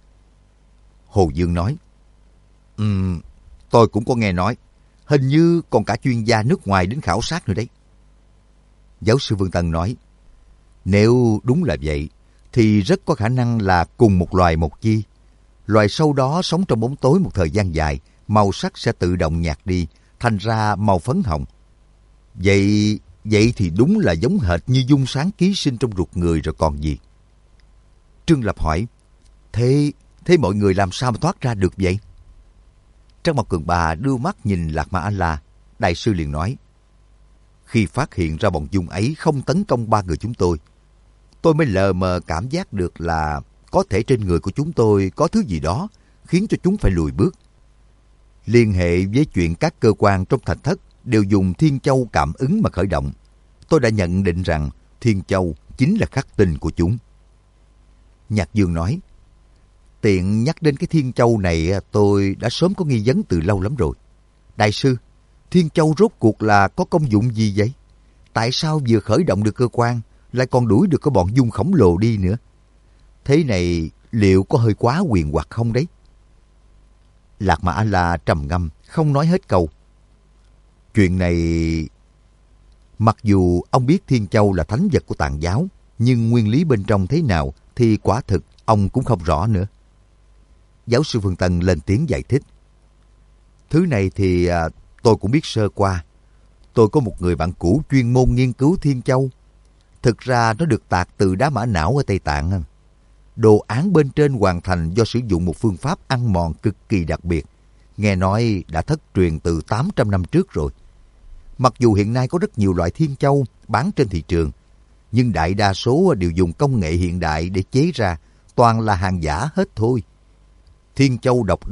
Hồ Dương nói, um, tôi cũng có nghe nói. Hình như còn cả chuyên gia nước ngoài đến khảo sát nữa đấy. Giáo sư Vương Tân nói, nếu đúng là vậy, thì rất có khả năng là cùng một loài một chi. Loài sâu đó sống trong bóng tối một thời gian dài, màu sắc sẽ tự động nhạt đi, thành ra màu phấn hồng. Vậy, vậy thì đúng là giống hệt như dung sáng ký sinh trong ruột người rồi còn gì. Trương Lập hỏi, thế, thế mọi người làm sao mà thoát ra được vậy? Trang Mộc Cường Ba đưa mắt nhìn Lạc Ma A-la, đại sư liền nói, khi phát hiện ra bọn dung ấy không tấn công ba người chúng tôi, tôi mới lờ mờ cảm giác được là có thể trên người của chúng tôi có thứ gì đó khiến cho chúng phải lùi bước. Liên hệ với chuyện các cơ quan trong thạch thất đều dùng Thiên Châu cảm ứng mà khởi động, tôi đã nhận định rằng Thiên Châu chính là khắc tinh của chúng. Nhạc Dương nói, tiện nhắc đến cái Thiên Châu này tôi đã sớm có nghi vấn từ lâu lắm rồi. Đại sư, Thiên Châu rốt cuộc là có công dụng gì vậy? Tại sao vừa khởi động được cơ quan lại còn đuổi được cái bọn dung khổng lồ đi nữa? Thế này liệu có hơi quá quyền hoặc không đấy? Lạc Ma A-la trầm ngâm, không nói hết câu. Chuyện này... Mặc dù ông biết Thiên Châu là thánh vật của Tạng giáo, nhưng nguyên lý bên trong thế nào thì quả thực ông cũng không rõ nữa. Giáo sư Phương Tân lên tiếng giải thích. Thứ này thì à, tôi cũng biết sơ qua. Tôi có một người bạn cũ chuyên môn nghiên cứu Thiên Châu. Thực ra nó được tạc từ đá mã não ở Tây Tạng. Đồ án bên trên hoàn thành do sử dụng một phương pháp ăn mòn cực kỳ đặc biệt. Nghe nói đã thất truyền từ tám trăm năm trước rồi. Mặc dù hiện nay có rất nhiều loại Thiên Châu bán trên thị trường, nhưng đại đa số đều dùng công nghệ hiện đại để chế ra, toàn là hàng giả hết thôi. Thiên Châu độc đáo,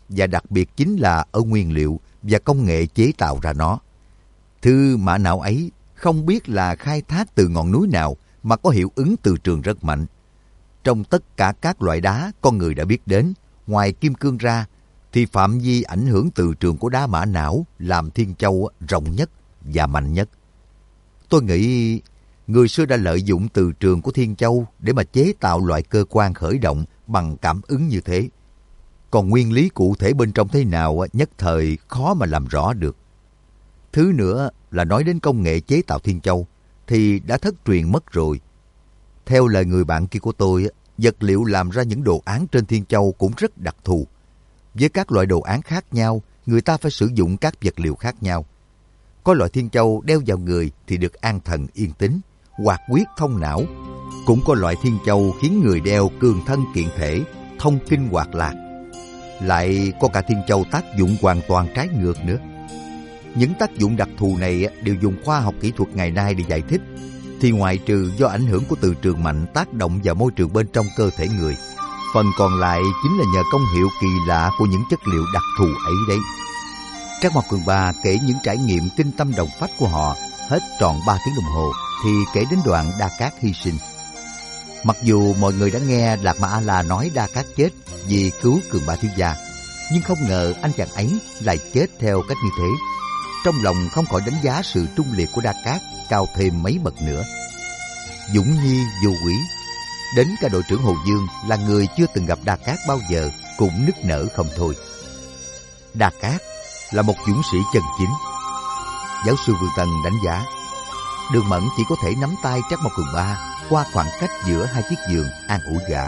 và đặc biệt chính là ở nguyên liệu và công nghệ chế tạo ra nó. Thứ mã não ấy không biết là khai thác từ ngọn núi nào mà có hiệu ứng từ trường rất mạnh. Trong tất cả các loại đá con người đã biết đến, ngoài kim cương ra, thì phạm vi ảnh hưởng từ trường của đá mã não làm Thiên Châu rộng nhất và mạnh nhất. Tôi nghĩ người xưa đã lợi dụng từ trường của Thiên Châu để mà chế tạo loại cơ quan khởi động bằng cảm ứng như thế. Còn nguyên lý cụ thể bên trong thế nào nhất thời khó mà làm rõ được. Thứ nữa là nói đến công nghệ chế tạo Thiên Châu thì đã thất truyền mất rồi. Theo lời người bạn kia của tôi, vật liệu làm ra những đồ án trên Thiên Châu cũng rất đặc thù. Với các loại đồ án khác nhau, người ta phải sử dụng các vật liệu khác nhau. Có loại Thiên Châu đeo vào người thì được an thần yên tĩnh, hoạt huyết thông não. Cũng có loại Thiên Châu khiến người đeo cường thân kiện thể, thông kinh hoạt lạc. Lại có cả Thiên Châu tác dụng hoàn toàn trái ngược nữa. Những tác dụng đặc thù này đều dùng khoa học kỹ thuật ngày nay để giải thích. Thì ngoại trừ do ảnh hưởng của từ trường mạnh tác động vào môi trường bên trong cơ thể người, phần còn lại chính là nhờ công hiệu kỳ lạ của những chất liệu đặc thù ấy đấy. Trác Mộc Cường Ba kể những trải nghiệm kinh tâm động phách của họ hết tròn ba tiếng đồng hồ thì kể đến đoạn Đa Cát hy sinh. Mặc dù mọi người đã nghe Đạt Ma A-la nói Đa Cát chết vì cứu Cường Ba thiếu gia, nhưng không ngờ anh chàng ấy lại chết theo cách như thế. Trong lòng không khỏi đánh giá sự trung liệt của Đa Cát cao thêm mấy bậc nữa. Dũng nhi vô quý, đến cả đội trưởng Hồ Dương là người chưa từng gặp Đa Cát bao giờ cũng nức nở không thôi. Đa Cát là một dũng sĩ chân chính. Giáo sư Vương Tân đánh giá, Đường Mẫn chỉ có thể nắm tay Trác Mộc Cường Ba qua khoảng cách giữa hai chiếc giường an ủi gã.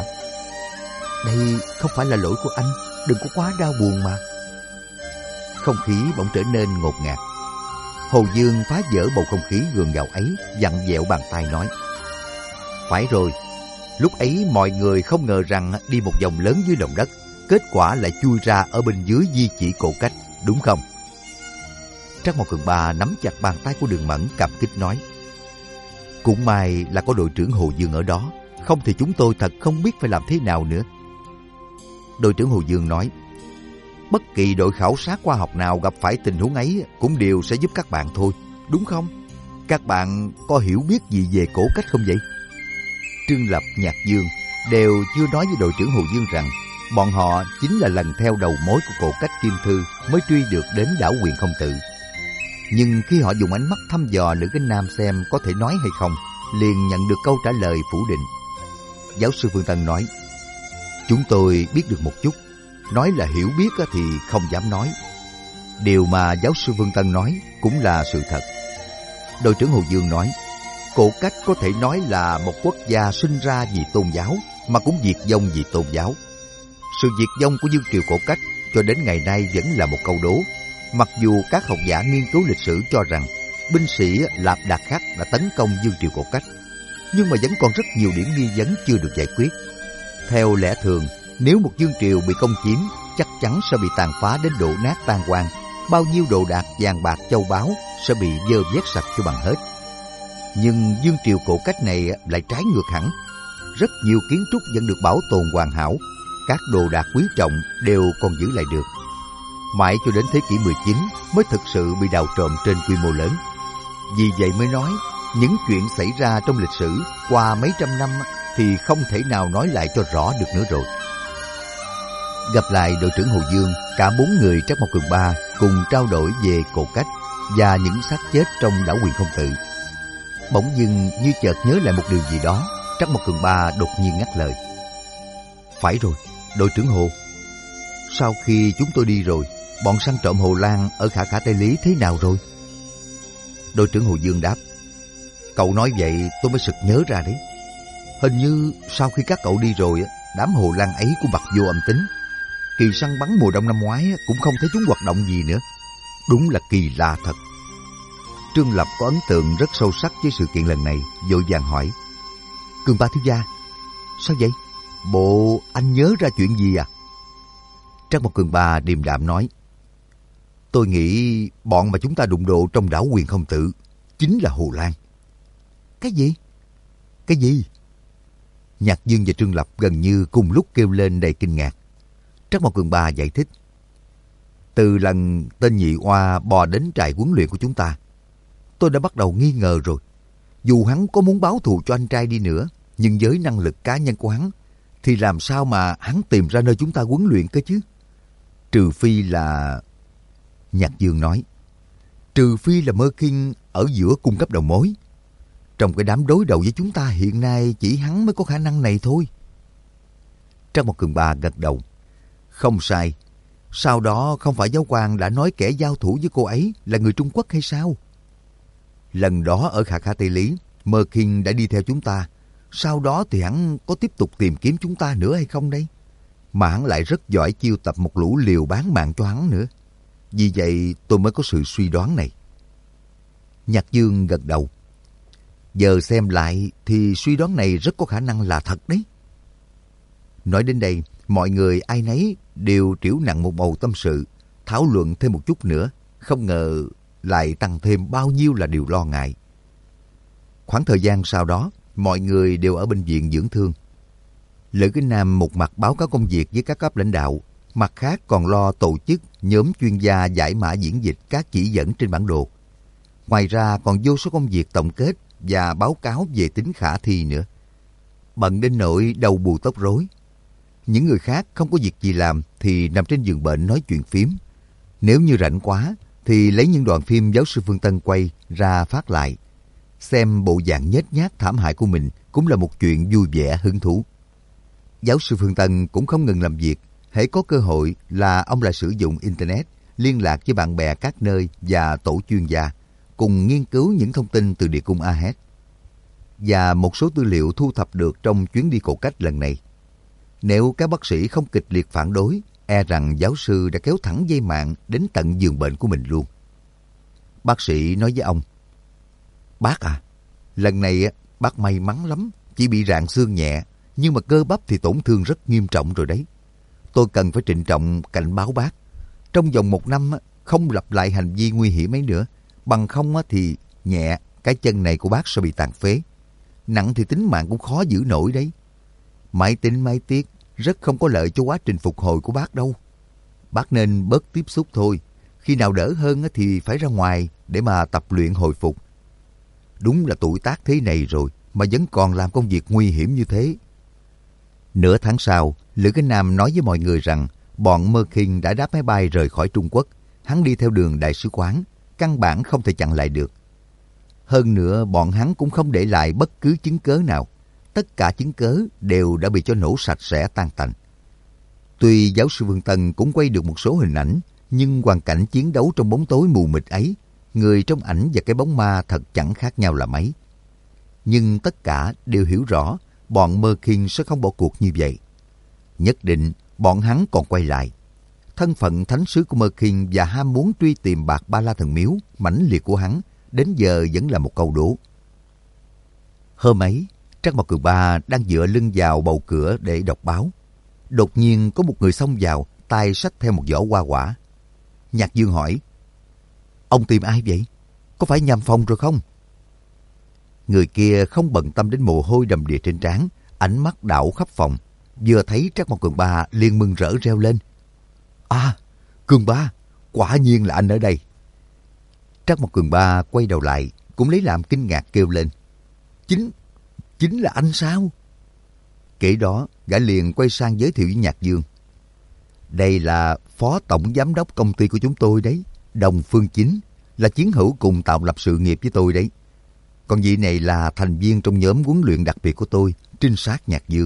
Đây không phải là lỗi của anh, đừng có quá đau buồn mà. Không khí bỗng trở nên ngột ngạt. Hồ Dương phá vỡ bầu không khí gượng gạo ấy, vặn vẹo bàn tay nói, phải rồi, lúc ấy mọi người không ngờ rằng đi một vòng lớn dưới lòng đất, kết quả lại chui ra ở bên dưới di chỉ cổ cách, đúng không? Trác Mộc Cường Ba nắm chặt bàn tay của Đường Mẫn, cảm kích nói, cũng may là có đội trưởng Hồ Dương ở đó, không thì chúng tôi thật không biết phải làm thế nào nữa. Đội trưởng Hồ Dương nói, bất kỳ đội khảo sát khoa học nào gặp phải tình huống ấy cũng đều sẽ giúp các bạn thôi, đúng không? Các bạn có hiểu biết gì về cổ cách không vậy? Trương Lập, Nhạc Dương đều chưa nói với đội trưởng Hồ Dương rằng bọn họ chính là lần theo đầu mối của cổ cách Kim Thư mới truy được đến đảo Huyền Không Tự. Nhưng khi họ dùng ánh mắt thăm dò Lữ Kính Nam xem có thể nói hay không, liền nhận được câu trả lời phủ định. Giáo sư Phương Tân nói, chúng tôi biết được một chút, nói là hiểu biết thì không dám nói. Điều mà giáo sư Vương Tân nói cũng là sự thật. Đội trưởng Hồ Dương nói, cổ cách có thể nói là một quốc gia sinh ra vì tôn giáo, mà cũng diệt vong vì tôn giáo. Sự diệt vong của vương triều cổ cách cho đến ngày nay vẫn là một câu đố. Mặc dù các học giả nghiên cứu lịch sử cho rằng binh sĩ Lạp Đạt Khắc đã tấn công vương triều cổ cách, nhưng mà vẫn còn rất nhiều điểm nghi vấn chưa được giải quyết. Theo lẽ thường, nếu một vương triều bị công chiếm, chắc chắn sẽ bị tàn phá đến đổ nát tan hoang. Bao nhiêu đồ đạc, vàng bạc, châu báu sẽ bị dơ vét sạch cho bằng hết. Nhưng vương triều cổ cách này lại trái ngược hẳn. Rất nhiều kiến trúc vẫn được bảo tồn hoàn hảo, các đồ đạc quý trọng đều còn giữ lại được. Mãi cho đến thế kỷ mười chín mới thực sự bị đào trộm trên quy mô lớn. Vì vậy mới nói, những chuyện xảy ra trong lịch sử qua mấy trăm năm thì không thể nào nói lại cho rõ được nữa rồi. Gặp lại đội trưởng Hồ Dương, cả bốn người Trác Mộc Cường Ba cùng trao đổi về cổ cách và những xác chết trong đảo Huyền Không Tự. Bỗng dưng như chợt nhớ lại một điều gì đó, Trác Mộc Cường Ba đột nhiên ngắt lời. Phải rồi, đội trưởng Hồ, sau khi chúng tôi đi rồi, bọn săn trộm Hồ Lan ở Khả Khả Tây Lý thế nào rồi? Đội trưởng Hồ Dương đáp, cậu nói vậy tôi mới sực nhớ ra đấy. Hình như sau khi các cậu đi rồi, đám Hồ Lan ấy cũng bặt vô âm tính. Kỳ săn bắn mùa đông năm ngoái cũng không thấy chúng hoạt động gì nữa. Đúng là kỳ lạ thật. Trương Lập có ấn tượng rất sâu sắc với sự kiện lần này, vội vàng hỏi, Cường Ba thiếu gia, sao vậy? Bộ anh nhớ ra chuyện gì à? Trác Mộc Cường Ba điềm đạm nói, tôi nghĩ bọn mà chúng ta đụng độ trong đảo Huyền Không Tự chính là Hồ Lan. Cái gì? Cái gì? Nhạc Dương và Trương Lập gần như cùng lúc kêu lên đầy kinh ngạc. Trác Mộc Cường Ba giải thích, Từ lần tên nhị oa bò đến trại huấn luyện của chúng ta, tôi đã bắt đầu nghi ngờ rồi. Dù hắn có muốn báo thù cho anh trai đi nữa, nhưng với năng lực cá nhân của hắn, thì làm sao mà hắn tìm ra nơi chúng ta huấn luyện cơ chứ? Trừ phi là... Nhạc Dương nói, trừ phi là Mơ Kinh ở giữa cung cấp đầu mối. Trong cái đám đối đầu với chúng ta hiện nay, chỉ hắn mới có khả năng này thôi. Trang Một Cường Ba gật đầu. Không sai. Sau đó không phải giáo quan đã nói kẻ giao thủ với cô ấy là người Trung Quốc hay sao? Lần đó ở Khả Khả Tây Lý, Mơ Kinh đã đi theo chúng ta. Sau đó thì hắn có tiếp tục tìm kiếm chúng ta nữa hay không đây? Mà hắn lại rất giỏi chiêu tập một lũ liều bán mạng cho hắn nữa. Vì vậy tôi mới có sự suy đoán này. Nhạc Dương gật đầu. Giờ xem lại thì suy đoán này rất có khả năng là thật đấy. Nói đến đây, mọi người ai nấy đều trĩu nặng một bầu tâm sự, thảo luận thêm một chút nữa, không ngờ lại tăng thêm bao nhiêu là điều lo ngại. Khoảng thời gian sau đó, mọi người đều ở bệnh viện dưỡng thương. Lữ Kính Nam một mặt báo cáo công việc với các cấp lãnh đạo, mặt khác còn lo tổ chức nhóm chuyên gia giải mã diễn dịch các chỉ dẫn trên bản đồ. Ngoài ra còn vô số công việc tổng kết và báo cáo về tính khả thi nữa. Bận đến nỗi đầu bù tóc rối. Những người khác không có việc gì làm thì nằm trên giường bệnh nói chuyện phím. Nếu như rảnh quá thì lấy những đoạn phim giáo sư Phương Tân quay ra phát lại. Xem bộ dạng nhếch nhác thảm hại của mình cũng là một chuyện vui vẻ hứng thú. Giáo sư Phương Tân cũng không ngừng làm việc. Hễ có cơ hội là ông lại sử dụng Internet liên lạc với bạn bè các nơi và tổ chuyên gia, cùng nghiên cứu những thông tin từ địa cung A-hét và một số tư liệu thu thập được trong chuyến đi cổ cách lần này. Nếu các bác sĩ không kịch liệt phản đối, e rằng giáo sư đã kéo thẳng dây mạng đến tận giường bệnh của mình luôn. Bác sĩ nói với ông, bác à, lần này bác may mắn lắm, chỉ bị rạn xương nhẹ, nhưng mà cơ bắp thì tổn thương rất nghiêm trọng rồi đấy. Tôi cần phải trịnh trọng cảnh báo bác. Trong vòng một năm không lặp lại hành vi nguy hiểm ấy nữa. Bằng không thì nhẹ, cái chân này của bác sẽ bị tàn phế. Nặng thì tính mạng cũng khó giữ nổi đấy. Mãi tính mãi tiếc, rất không có lợi cho quá trình phục hồi của bác đâu. Bác nên bớt tiếp xúc thôi. Khi nào đỡ hơn thì phải ra ngoài để mà tập luyện hồi phục. Đúng là tuổi tác thế này rồi mà vẫn còn làm công việc nguy hiểm như thế. Nửa tháng sau, Lữ Kính Nam nói với mọi người rằng bọn Mơ Kinh đã đáp máy bay rời khỏi Trung Quốc. Hắn đi theo đường đại sứ quán, căn bản không thể chặn lại được. Hơn nữa, bọn hắn cũng không để lại bất cứ chứng cớ nào. Tất cả chứng cớ đều đã bị cho nổ sạch sẽ tan tành. Tuy giáo sư Vương Tân cũng quay được một số hình ảnh, nhưng hoàn cảnh chiến đấu trong bóng tối mù mịt ấy, người trong ảnh và cái bóng ma thật chẳng khác nhau là mấy. Nhưng tất cả đều hiểu rõ bọn Mơ Kinh sẽ không bỏ cuộc như vậy. Nhất định bọn hắn còn quay lại. Thân phận thánh sứ của Mơ Kinh và ham muốn truy tìm bạc Ba La Thần Miếu mãnh liệt của hắn đến giờ vẫn là một câu đố. Hôm ấy, Trác Mộc Cường Ba đang dựa lưng vào bầu cửa để đọc báo. Đột nhiên có một người xông vào, tay xách theo một giỏ hoa quả. Nhạc Dương hỏi, ông tìm ai vậy? Có phải nhầm phòng rồi không? Người kia không bận tâm đến mồ hôi đầm đìa trên trán, ánh mắt đảo khắp phòng. Vừa thấy Trác Mộc Cường Ba liền mừng rỡ reo lên. À, Cường Ba, quả nhiên là anh ở đây. Trác Mộc Cường Ba quay đầu lại, cũng lấy làm kinh ngạc kêu lên. Chính, chính là anh sao? Kể đó, gã liền quay sang giới thiệu với Nhạc Dương. Đây là phó tổng giám đốc công ty của chúng tôi đấy, Đồng Phương Chính, là chiến hữu cùng tạo lập sự nghiệp với tôi đấy. Còn vị này là thành viên trong nhóm huấn luyện đặc biệt của tôi, trinh sát Nhạc Dương.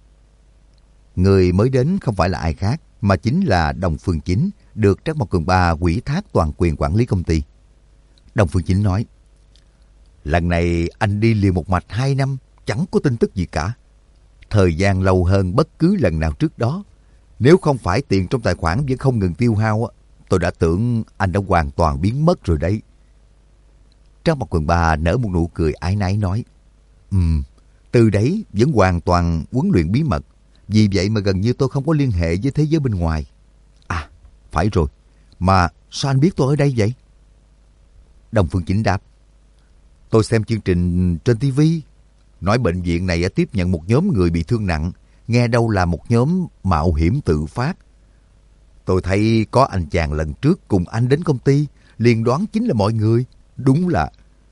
Người mới đến không phải là ai khác, mà chính là Đồng Phương Chính, được Trác Mộc Cường Ba ủy thác toàn quyền quản lý công ty. Đồng Phương Chính nói, lần này anh đi liền một mạch hai năm, chẳng có tin tức gì cả. Thời gian lâu hơn bất cứ lần nào trước đó. Nếu không phải tiền trong tài khoản vẫn không ngừng tiêu hao, tôi đã tưởng anh đã hoàn toàn biến mất rồi đấy. Trác Mộc Cường Ba nở một nụ cười ái náy nói, Ừm, từ đấy vẫn hoàn toàn huấn luyện bí mật. Vì vậy mà gần như tôi không có liên hệ với thế giới bên ngoài. À, phải rồi. Mà sao anh biết tôi ở đây vậy? Đồng Phương Chính đáp, tôi xem chương trình trên ti vi. Nói bệnh viện này tiếp nhận một nhóm người bị thương nặng. Nghe đâu là một nhóm mạo hiểm tự phát. Tôi thấy có anh chàng lần trước cùng anh đến công ty, liền đoán chính là mọi người. Đúng là...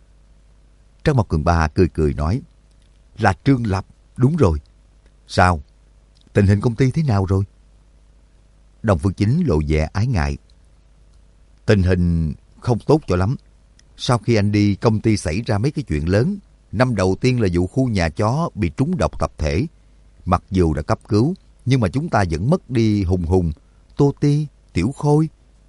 Trang Mộc Cường Ba cười cười nói, là Trương Lập, đúng rồi. Sao? Tình hình công ty thế nào rồi? Đồng Phương Chính lộ vẻ ái ngại. Tình hình không tốt cho lắm. Sau khi anh đi, công ty xảy ra mấy cái chuyện lớn. Năm đầu tiên là vụ khu nhà chó bị trúng độc tập thể. Mặc dù đã cấp cứu, nhưng mà chúng ta vẫn mất đi Hùng Hùng, Tô Ti, Tiểu Khôi.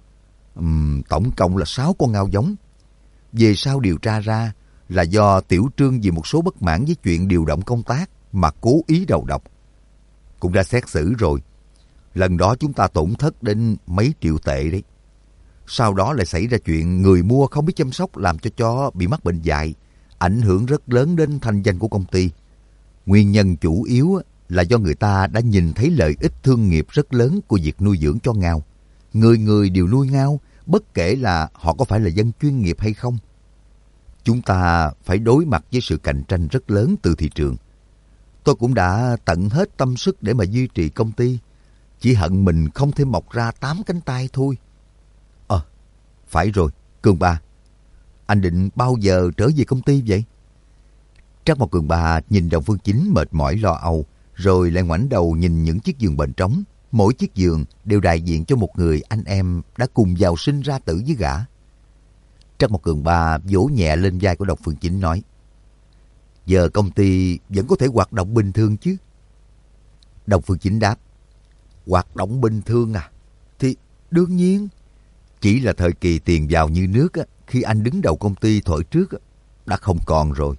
Uhm, tổng cộng là sáu con ngao giống. Về sau điều tra ra là do Tiểu Trương vì một số bất mãn với chuyện điều động công tác mà cố ý đầu độc. Cũng đã xét xử rồi. Lần đó chúng ta tổn thất đến mấy triệu tệ đấy. Sau đó lại xảy ra chuyện người mua không biết chăm sóc làm cho chó bị mắc bệnh dại, ảnh hưởng rất lớn đến thanh danh của công ty. Nguyên nhân chủ yếu là do người ta đã nhìn thấy lợi ích thương nghiệp rất lớn của việc nuôi dưỡng chó ngao. Người người đều nuôi ngao, bất kể là họ có phải là dân chuyên nghiệp hay không. Chúng ta phải đối mặt với sự cạnh tranh rất lớn từ thị trường. Tôi cũng đã tận hết tâm sức để mà duy trì công ty. Chỉ hận mình không thể mọc ra tám cánh tay thôi. Ờ, à, phải rồi, Cường Ba. Anh định bao giờ trở về công ty vậy? Trác Mộc Cường Ba nhìn Đồng Phương Chính mệt mỏi lo âu, rồi lại ngoảnh đầu nhìn những chiếc giường bệnh trống. Mỗi chiếc giường đều đại diện cho một người anh em đã cùng vào sinh ra tử với gã. Trác Mộc Cường Ba vỗ nhẹ lên vai của Đồng Phương Chính nói, giờ công ty vẫn có thể hoạt động bình thường chứ? Đồng Phương Chính đáp, hoạt động bình thường à? Thì đương nhiên. Chỉ là thời kỳ tiền vào như nước á, khi anh đứng đầu công ty thuở trước á, đã không còn rồi.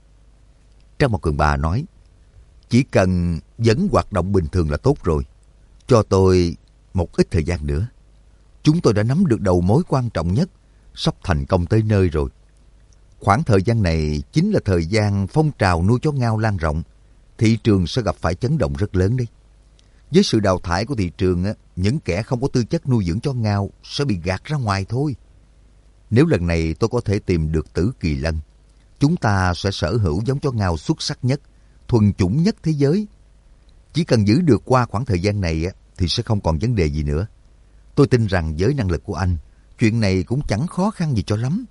Trác Mộc Cường Ba nói, chỉ cần vẫn hoạt động bình thường là tốt rồi. Cho tôi một ít thời gian nữa. Chúng tôi đã nắm được đầu mối quan trọng nhất, sắp thành công tới nơi rồi. Khoảng thời gian này chính là thời gian phong trào nuôi chó ngao lan rộng. Thị trường sẽ gặp phải chấn động rất lớn đấy. Với sự đào thải của thị trường, những kẻ không có tư chất nuôi dưỡng chó ngao sẽ bị gạt ra ngoài thôi. Nếu lần này tôi có thể tìm được Tử Kỳ Lân, chúng ta sẽ sở hữu giống chó ngao xuất sắc nhất, thuần chủng nhất thế giới. Chỉ cần giữ được qua khoảng thời gian này thì sẽ không còn vấn đề gì nữa. Tôi tin rằng với năng lực của anh, chuyện này cũng chẳng khó khăn gì cho lắm.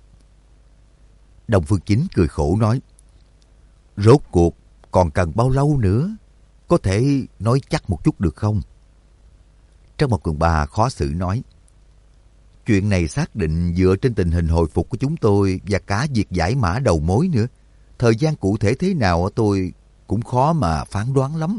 Đồng Phương Chính cười khổ nói, rốt cuộc còn cần bao lâu nữa? Có thể nói chắc một chút được không? Trác Mộc Cường Ba khó xử nói, chuyện này xác định dựa trên tình hình hồi phục của chúng tôi và cả việc giải mã đầu mối nữa. Thời gian cụ thể thế nào tôi cũng khó mà phán đoán lắm.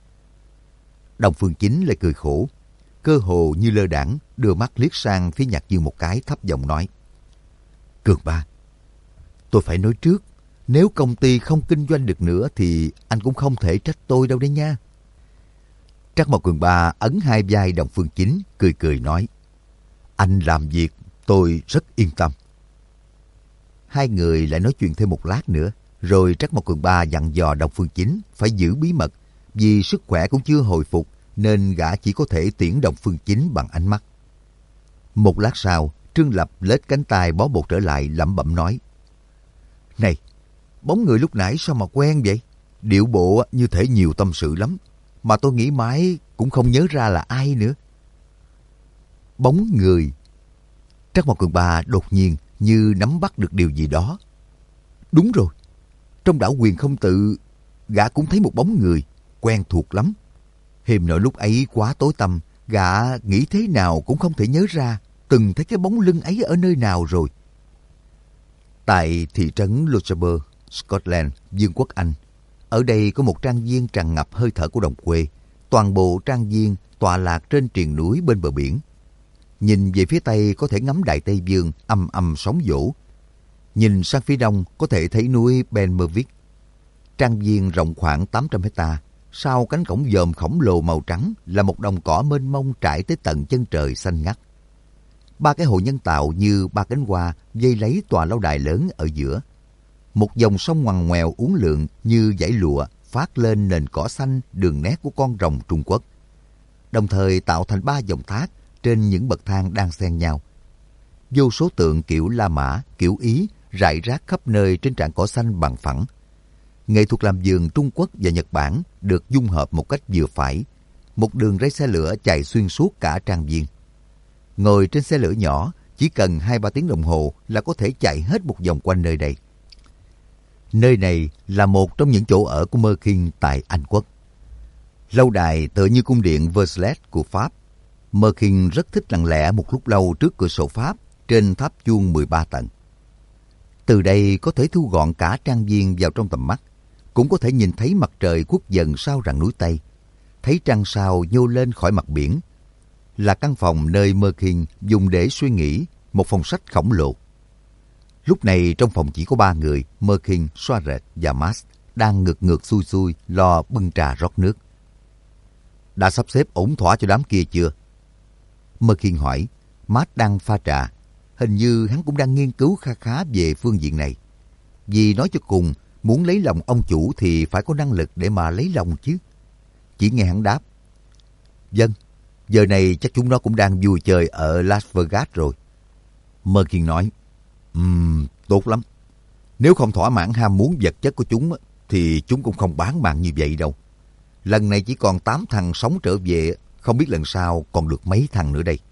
Đồng Phương Chính lại cười khổ, cơ hồ như lơ đãng đưa mắt liếc sang phía Nhạc Dương một cái, thấp giọng nói, Cường Ba, tôi phải nói trước, nếu công ty không kinh doanh được nữa thì anh cũng không thể trách tôi đâu đấy nha. Trác Mộc Cường Ba ấn hai vai Đồng Phương Chính, cười cười nói, anh làm việc tôi rất yên tâm. Hai người lại nói chuyện thêm một lát nữa, rồi Trác Mộc Cường Ba dặn dò Đồng Phương Chính phải giữ bí mật, vì sức khỏe cũng chưa hồi phục nên gã chỉ có thể tiễn Đồng Phương Chính bằng ánh mắt. Một lát sau, Trương Lập lết cánh tay bó bột trở lại, lẩm bẩm nói, này, bóng người lúc nãy sao mà quen vậy? Điệu bộ như thể nhiều tâm sự lắm, mà tôi nghĩ mãi cũng không nhớ ra là ai nữa. Bóng người. Trác Mộc Cường Ba đột nhiên như nắm bắt được điều gì đó. Đúng rồi, trong đảo Quyền Không Tự, gã cũng thấy một bóng người, quen thuộc lắm. Hiềm nọ lúc ấy quá tối tăm, gã nghĩ thế nào cũng không thể nhớ ra từng thấy cái bóng lưng ấy ở nơi nào rồi. Tại thị trấn Lochaber, Scotland, Vương quốc Anh, ở đây có một trang viên tràn ngập hơi thở của đồng quê. Toàn bộ trang viên tọa lạc trên triền núi bên bờ biển. Nhìn về phía tây có thể ngắm Đại Tây Dương âm âm sóng vỗ. Nhìn sang phía đông có thể thấy núi Benmerwick. Trang viên rộng khoảng tám trăm hecta. Sau cánh cổng dòm khổng lồ màu trắng là một đồng cỏ mênh mông trải tới tận chân trời xanh ngắt. Ba cái hồ nhân tạo như ba cánh hoa vây lấy tòa lâu đài lớn ở giữa. Một dòng sông ngoằn ngoèo uốn lượn như dải lụa phát lên nền cỏ xanh đường nét của con rồng Trung Quốc, đồng thời tạo thành ba dòng thác trên những bậc thang đang xen nhau. Vô số tượng kiểu La Mã, kiểu Ý rải rác khắp nơi trên trảng cỏ xanh bằng phẳng. Nghệ thuật làm vườn Trung Quốc và Nhật Bản được dung hợp một cách vừa phải. Một đường ray xe lửa chạy xuyên suốt cả trang viên. Ngồi trên xe lửa nhỏ, chỉ cần hai ba tiếng đồng hồ là có thể chạy hết một vòng quanh nơi đây. Nơi này là một trong những chỗ ở của Merkin tại Anh Quốc. Lâu đài tựa như cung điện Versailles của Pháp. Merkin rất thích lặng lẽ một lúc lâu trước cửa sổ Pháp trên tháp chuông mười ba tầng. Từ đây có thể thu gọn cả trang viên vào trong tầm mắt, cũng có thể nhìn thấy mặt trời khuất dần sau rặng núi Tây, thấy trăng sao nhô lên khỏi mặt biển. Là căn phòng nơi Merkin dùng để suy nghĩ, một phòng sách khổng lồ. Lúc này trong phòng chỉ có ba người, Merkin, Soaret và Max, đang ngược ngược xuôi xuôi lo bưng trà rót nước. Đã sắp xếp ổn thỏa cho đám kia chưa? Merkin hỏi. Max đang pha trà. Hình như hắn cũng đang nghiên cứu kha khá về phương diện này. Vì nói cho cùng, muốn lấy lòng ông chủ thì phải có năng lực để mà lấy lòng chứ. Chỉ nghe hắn đáp. Vâng, giờ này chắc chúng nó cũng đang vui chơi ở Las Vegas rồi. Merkin nói. Ừm, um, tốt lắm. Nếu không thỏa mãn ham muốn vật chất của chúng thì chúng cũng không bán mạng như vậy đâu. Lần này chỉ còn tám thằng sống trở về, không biết lần sau còn được mấy thằng nữa đây.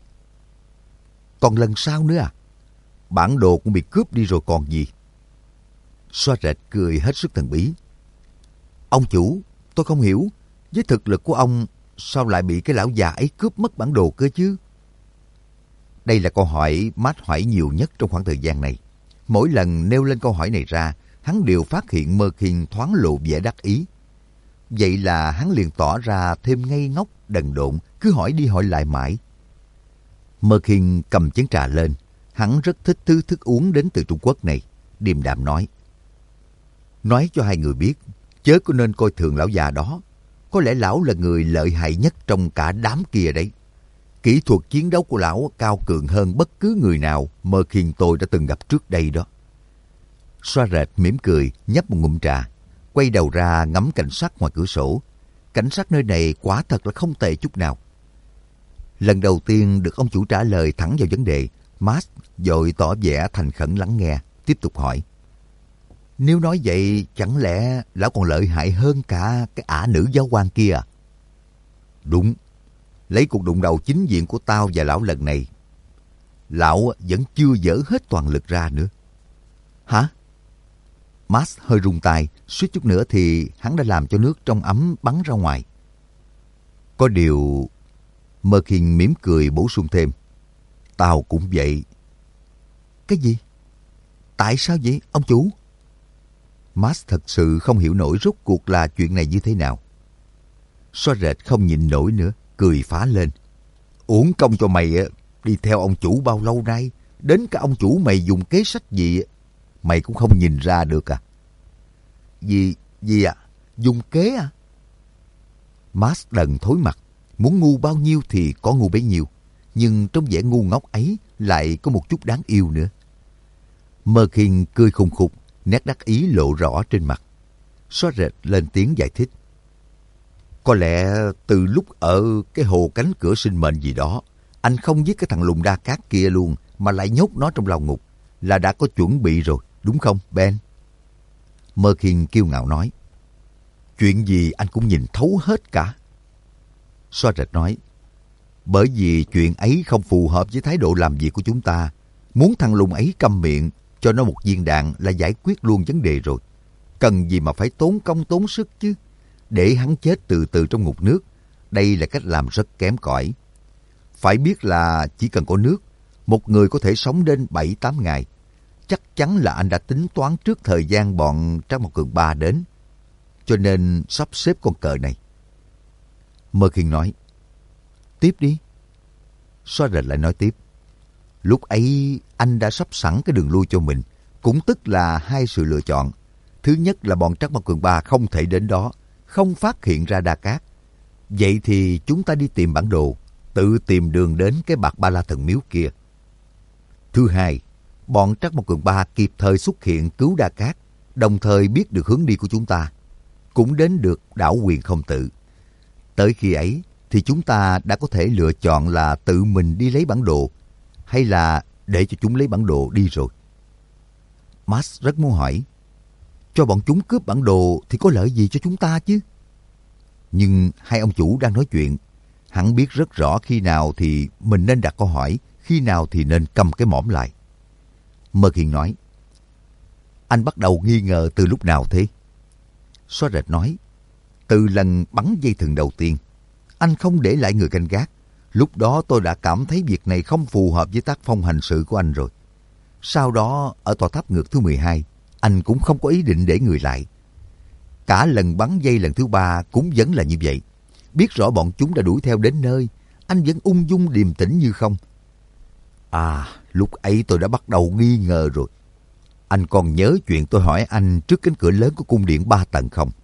Còn lần sau nữa à? Bản đồ cũng bị cướp đi rồi còn gì. Xoa rệt cười hết sức thần bí. Ông chủ, tôi không hiểu, với thực lực của ông sao lại bị cái lão già ấy cướp mất bản đồ cơ chứ? Đây là câu hỏi Matt hỏi nhiều nhất trong khoảng thời gian này. Mỗi lần nêu lên câu hỏi này ra, hắn đều phát hiện Merkin thoáng lộ vẻ đắc ý. Vậy là hắn liền tỏ ra thêm ngây ngốc, đần độn, cứ hỏi đi hỏi lại mãi. Merkin cầm chén trà lên. Hắn rất thích thứ thức uống đến từ Trung Quốc này. Điềm đạm nói. Nói cho hai người biết, chớ có nên coi thường lão già đó. Có lẽ lão là người lợi hại nhất trong cả đám kia đấy. Kỹ thuật chiến đấu của lão cao cường hơn bất cứ người nào Merkin tôi đã từng gặp trước đây đó. Xoa rệt mỉm cười, nhấp một ngụm trà, quay đầu ra ngắm cảnh sắc ngoài cửa sổ. Cảnh sắc nơi này quả thật là không tệ chút nào. Lần đầu tiên được ông chủ trả lời thẳng vào vấn đề, Max vội tỏ vẻ thành khẩn lắng nghe, tiếp tục hỏi. Nếu nói vậy, chẳng lẽ lão còn lợi hại hơn cả cái ả nữ giáo quan kia à? Đúng. Lấy cuộc đụng đầu chính diện của tao và lão lần này, lão vẫn chưa dỡ hết toàn lực ra nữa. Hả? Max hơi rung tay, suýt chút nữa thì hắn đã làm cho nước trong ấm bắn ra ngoài. Có điều... Merkin mỉm cười bổ sung thêm. Tao cũng vậy. Cái gì? Tại sao vậy, ông chủ? Max thật sự không hiểu nổi rốt cuộc là chuyện này như thế nào. Xoa rệt không nhịn nổi nữa, cười phá lên. Uổng công cho mày đi theo ông chủ bao lâu nay, đến cả ông chủ mày dùng kế sách gì mày cũng không nhìn ra được à? Gì, gì à? Dùng kế à? Max đần thối mặt, muốn ngu bao nhiêu thì có ngu bấy nhiêu, nhưng trong vẻ ngu ngốc ấy lại có một chút đáng yêu nữa. Merkin cười khùng khục, nét đắc ý lộ rõ trên mặt. Xóa rệt lên tiếng giải thích. Có lẽ từ lúc ở cái hồ cánh cửa sinh mệnh gì đó, anh không giết cái thằng lùn đa cát kia luôn mà lại nhốt nó trong lao ngục, là đã có chuẩn bị rồi, đúng không, Ben? Merkin kiêu ngạo nói. Chuyện gì anh cũng nhìn thấu hết cả. Xoa rệt nói. Bởi vì chuyện ấy không phù hợp với thái độ làm việc của chúng ta. Muốn thằng lùn ấy câm miệng, cho nó một viên đạn là giải quyết luôn vấn đề rồi. Cần gì mà phải tốn công tốn sức chứ. Để hắn chết từ từ trong ngục nước, đây là cách làm rất kém cỏi. Phải biết là chỉ cần có nước, một người có thể sống đến bảy tám ngày. Chắc chắn là anh đã tính toán trước thời gian bọn Trác Mộc Cường Ba đến. Cho nên sắp xếp con cờ này. Merkin nói. Tiếp đi. Xoa rệt lại nói tiếp. Lúc ấy anh đã sắp sẵn cái đường lui cho mình, cũng tức là hai sự lựa chọn. Thứ nhất là bọn Trác Mộc Cường Ba không thể đến đó, không phát hiện ra Đa Cát. Vậy thì chúng ta đi tìm bản đồ, tự tìm đường đến cái bạc ba la thần miếu kia. Thứ hai, bọn Trác Mộc Cường Ba kịp thời xuất hiện cứu Đa Cát, đồng thời biết được hướng đi của chúng ta, cũng đến được đảo Quyền Không Tự. Tới khi ấy thì chúng ta đã có thể lựa chọn là tự mình đi lấy bản đồ, hay là để cho chúng lấy bản đồ đi rồi. Max rất muốn hỏi, cho bọn chúng cướp bản đồ thì có lợi gì cho chúng ta chứ? Nhưng hai ông chủ đang nói chuyện, hắn biết rất rõ khi nào thì mình nên đặt câu hỏi, khi nào thì nên câm cái mõm lại. Merkin nói, anh bắt đầu nghi ngờ từ lúc nào thế? Soaret nói, từ lần bắn dây thừng đầu tiên. Anh không để lại người canh gác. Lúc đó tôi đã cảm thấy việc này không phù hợp với tác phong hành sự của anh rồi. Sau đó, ở tòa tháp ngược thứ mười hai, anh cũng không có ý định để người lại. Cả lần bắn dây lần thứ ba cũng vẫn là như vậy. Biết rõ bọn chúng đã đuổi theo đến nơi, anh vẫn ung dung điềm tĩnh như không. À, lúc ấy tôi đã bắt đầu nghi ngờ rồi. Anh còn nhớ chuyện tôi hỏi anh trước cánh cửa lớn của cung điện ba tầng không?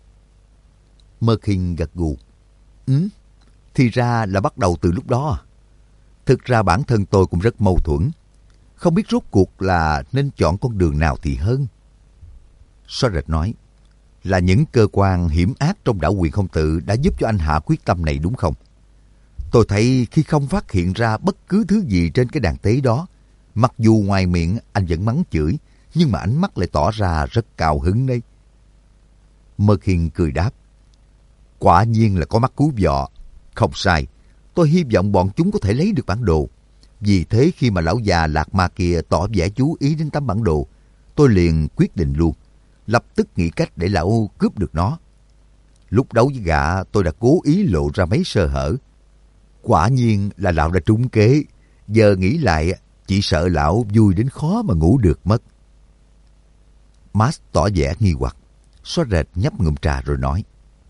Merkin gật gù. Ừ, thì ra là bắt đầu từ lúc đó. Thực ra bản thân tôi cũng rất mâu thuẫn. Không biết rốt cuộc là nên chọn con đường nào thì hơn. Soaret nói, là những cơ quan hiểm ác trong đảo Quyền Không Tự đã giúp cho anh hạ quyết tâm này đúng không? Tôi thấy khi không phát hiện ra bất cứ thứ gì trên cái đàn tế đó, mặc dù ngoài miệng anh vẫn mắng chửi, nhưng mà ánh mắt lại tỏ ra rất cao hứng đấy. Merkin cười đáp, quả nhiên là có mắt cú vọ. Không sai, tôi hy vọng bọn chúng có thể lấy được bản đồ. Vì thế khi mà lão già Lạc Ma kia tỏ vẻ chú ý đến tấm bản đồ, tôi liền quyết định luôn, lập tức nghĩ cách để lão cướp được nó. Lúc đấu với gã, tôi đã cố ý lộ ra mấy sơ hở. Quả nhiên là lão đã trúng kế. Giờ nghĩ lại, chỉ sợ lão vui đến khó mà ngủ được mất. Max tỏ vẻ nghi hoặc. Soaret nhấp ngụm trà rồi nói,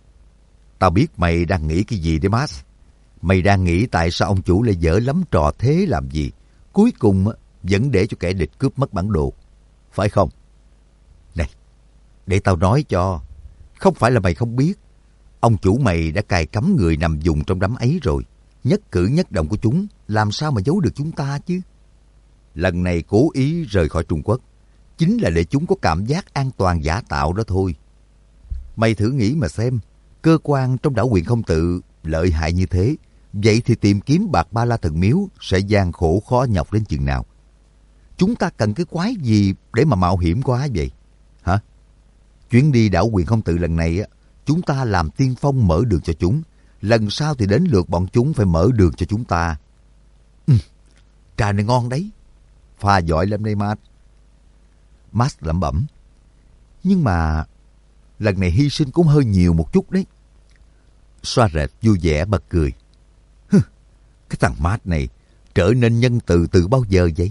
tao biết mày đang nghĩ cái gì đấy Max. Mày đang nghĩ tại sao ông chủ lại dở lắm trò thế làm gì, cuối cùng vẫn để cho kẻ địch cướp mất bản đồ, phải không? Này, để tao nói cho. Không phải là mày không biết. Ông chủ mày đã cài cấm người nằm vùng trong đám ấy rồi. Nhất cử nhất động của chúng làm sao mà giấu được chúng ta chứ? Lần này cố ý rời khỏi Trung Quốc chính là để chúng có cảm giác an toàn giả tạo đó thôi. Mày thử nghĩ mà xem, cơ quan trong đảo Quyền Không Tự lợi hại như thế, vậy thì tìm kiếm bạc Ba La Thần Miếu sẽ gian khổ khó nhọc đến chừng nào? Chúng ta cần cái quái gì để mà mạo hiểm quá vậy? Hả? Chuyến đi đảo Quyền Không Tự lần này, chúng ta làm tiên phong mở đường cho chúng. Lần sau thì đến lượt bọn chúng phải mở đường cho chúng ta. Ừ, trà này ngon đấy. Pha giỏi lắm đây Max. Max lẩm bẩm. Nhưng mà lần này hy sinh cũng hơi nhiều một chút đấy. Soaret vui vẻ bật cười. Hừ, cái thằng Max này trở nên nhân từ từ bao giờ vậy?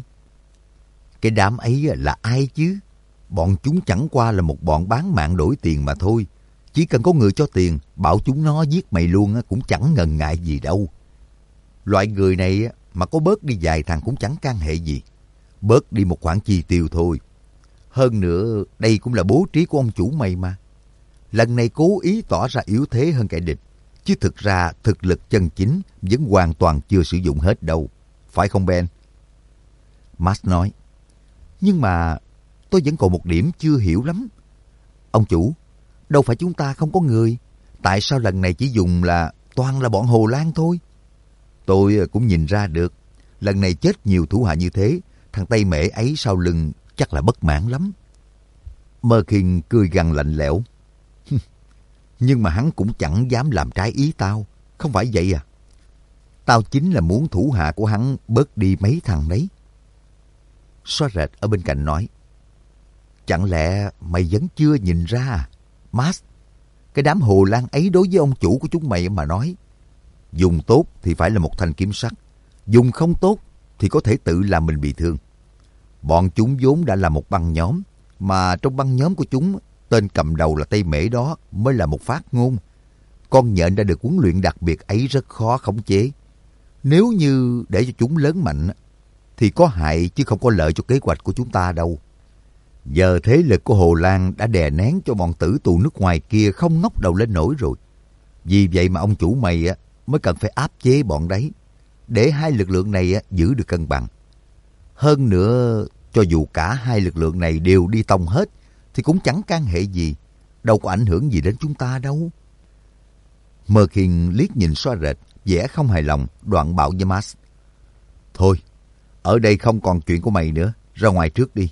Cái đám ấy là ai chứ? Bọn chúng chẳng qua là một bọn bán mạng đổi tiền mà thôi. Chỉ cần có người cho tiền, bảo chúng nó giết mày luôn cũng chẳng ngần ngại gì đâu. Loại người này mà có bớt đi vài thằng cũng chẳng can hệ gì. Bớt đi một khoản chi tiêu thôi. Hơn nữa, đây cũng là bố trí của ông chủ mày mà. Lần này cố ý tỏ ra yếu thế hơn kẻ địch. Chứ thực ra thực lực chân chính vẫn hoàn toàn chưa sử dụng hết đâu. Phải không Ben? Max nói. Nhưng mà tôi vẫn còn một điểm chưa hiểu lắm. Ông chủ, đâu phải chúng ta không có người. Tại sao lần này chỉ dùng là toàn là bọn Hồ Lan thôi? Tôi cũng nhìn ra được. Lần này chết nhiều thủ hạ như thế, thằng Tây Mễ ấy sau lưng chắc là bất mãn lắm. Merkin cười gằn lạnh lẽo. Nhưng mà hắn cũng chẳng dám làm trái ý tao. Không phải vậy à? Tao chính là muốn thủ hạ của hắn bớt đi mấy thằng đấy. Soaret ở bên cạnh nói. Chẳng lẽ mày vẫn chưa nhìn ra à? Max, cái đám Hồ Lan ấy đối với ông chủ của chúng mày mà nói, dùng tốt thì phải là một thanh kiếm sắt, dùng không tốt thì có thể tự làm mình bị thương. Bọn chúng vốn đã là một băng nhóm, mà trong băng nhóm của chúng, tên cầm đầu là Tây Mễ đó mới là một phát ngôn. Con nhện đã được huấn luyện đặc biệt ấy rất khó khống chế. Nếu như để cho chúng lớn mạnh, thì có hại chứ không có lợi cho kế hoạch của chúng ta đâu. Giờ thế lực của Hồ Lan đã đè nén cho bọn tử tù nước ngoài kia không ngóc đầu lên nổi rồi. Vì vậy mà ông chủ mày mới cần phải áp chế bọn đấy, để hai lực lượng này giữ được cân bằng. Hơn nữa, cho dù cả hai lực lượng này đều đi tông hết, thì cũng chẳng can hệ gì, đâu có ảnh hưởng gì đến chúng ta đâu. Merkin liếc nhìn Soaret, vẻ không hài lòng, đoạn bảo với Max. Thôi, ở đây không còn chuyện của mày nữa, ra ngoài trước đi.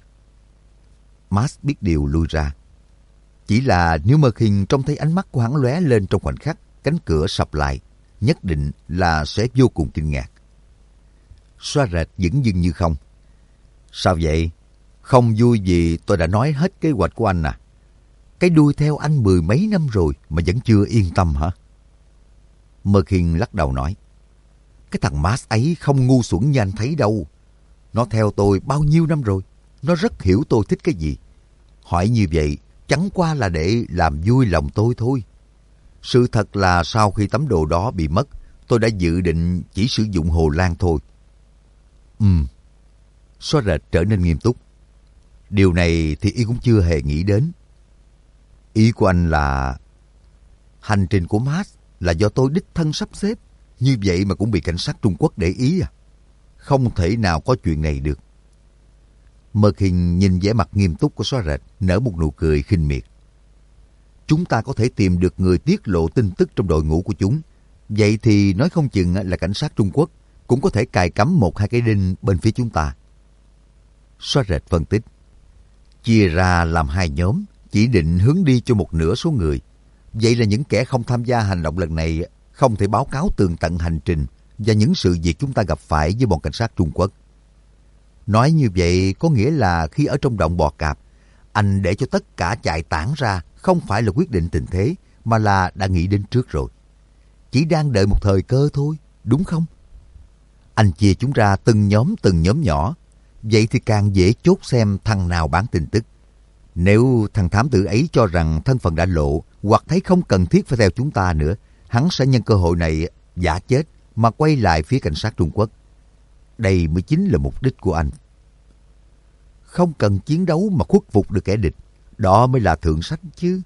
Max biết điều lui ra. Chỉ là nếu Merkin trông thấy ánh mắt của hắn lóe lên trong khoảnh khắc cánh cửa sập lại, nhất định là sẽ vô cùng kinh ngạc. Xoa rệt dửng dưng như không. Sao vậy? Không vui vì tôi đã nói hết kế hoạch của anh à? Cái đuôi theo anh mười mấy năm rồi mà vẫn chưa yên tâm hả? Merkin lắc đầu nói. Cái thằng Max ấy không ngu xuẩn như anh thấy đâu. Nó theo tôi bao nhiêu năm rồi. Nó rất hiểu tôi thích cái gì. Hỏi như vậy chẳng qua là để làm vui lòng tôi thôi. Sự thật là sau khi tấm đồ đó bị mất, tôi đã dự định chỉ sử dụng Hồ Lan thôi. Ừm. Xóa rệt trở nên nghiêm túc. Điều này thì y cũng chưa hề nghĩ đến. Ý của anh là hành trình của Max là do tôi đích thân sắp xếp. Như vậy mà cũng bị cảnh sát Trung Quốc để ý à? Không thể nào có chuyện này được. Merkin nhìn vẻ mặt nghiêm túc của xóa rệt, nở một nụ cười khinh miệt. Chúng ta có thể tìm được người tiết lộ tin tức trong đội ngũ của chúng. Vậy thì nói không chừng là cảnh sát Trung Quốc cũng có thể cài cắm một hai cái đinh bên phía chúng ta. Xóa rệt phân tích. Chia ra làm hai nhóm, chỉ định hướng đi cho một nửa số người. Vậy là những kẻ không tham gia hành động lần này không thể báo cáo tường tận hành trình và những sự việc chúng ta gặp phải với bọn cảnh sát Trung Quốc. Nói như vậy có nghĩa là khi ở trong động bò cạp, anh để cho tất cả chạy tản ra không phải là quyết định tình thế, mà là đã nghĩ đến trước rồi. Chỉ đang đợi một thời cơ thôi, đúng không? Anh chia chúng ra từng nhóm từng nhóm nhỏ, vậy thì càng dễ chốt xem thằng nào bán tin tức. Nếu thằng thám tử ấy cho rằng thân phận đã lộ hoặc thấy không cần thiết phải theo chúng ta nữa, hắn sẽ nhân cơ hội này giả chết mà quay lại phía cảnh sát Trung Quốc. Đây mới chính là mục đích của anh. Không cần chiến đấu mà khuất phục được kẻ địch, đó mới là thượng sách chứ.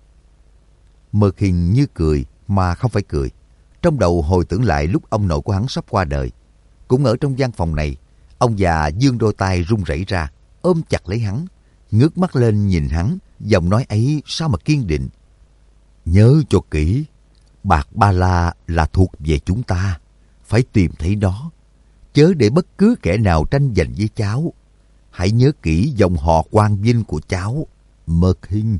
Merkin như cười mà không phải cười. Trong đầu hồi tưởng lại lúc ông nội của hắn sắp qua đời. Cũng ở trong gian phòng này, ông già giương đôi tay run rẩy ra, ôm chặt lấy hắn, ngước mắt lên nhìn hắn, giọng nói ấy sao mà kiên định. Nhớ cho kỹ, bạc ba la là thuộc về chúng ta, phải tìm thấy nó, chớ để bất cứ kẻ nào tranh giành với cháu. Hãy nhớ kỹ dòng họ quang vinh của cháu, Merkin.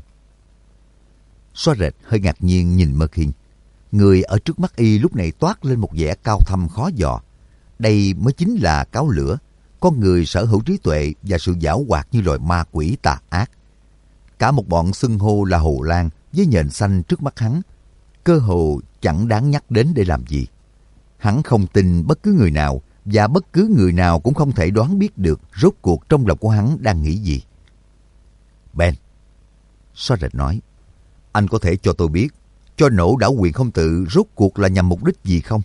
Xóa rệt hơi ngạc nhiên nhìn Merkin. Người ở trước mắt y lúc này toát lên một vẻ cao thâm khó dò. Đây mới chính là cáo lửa, con người sở hữu trí tuệ và sự giảo hoạt như loài ma quỷ tà ác. Cả một bọn xưng hô là Hồ Lan với nhện xanh trước mắt hắn, cơ hồ chẳng đáng nhắc đến để làm gì. Hắn không tin bất cứ người nào, và bất cứ người nào cũng không thể đoán biết được rốt cuộc trong lòng của hắn đang nghĩ gì. Ben, Xóa rệt nói, anh có thể cho tôi biết, cho nổ đảo quyền không tự rốt cuộc là nhằm mục đích gì không?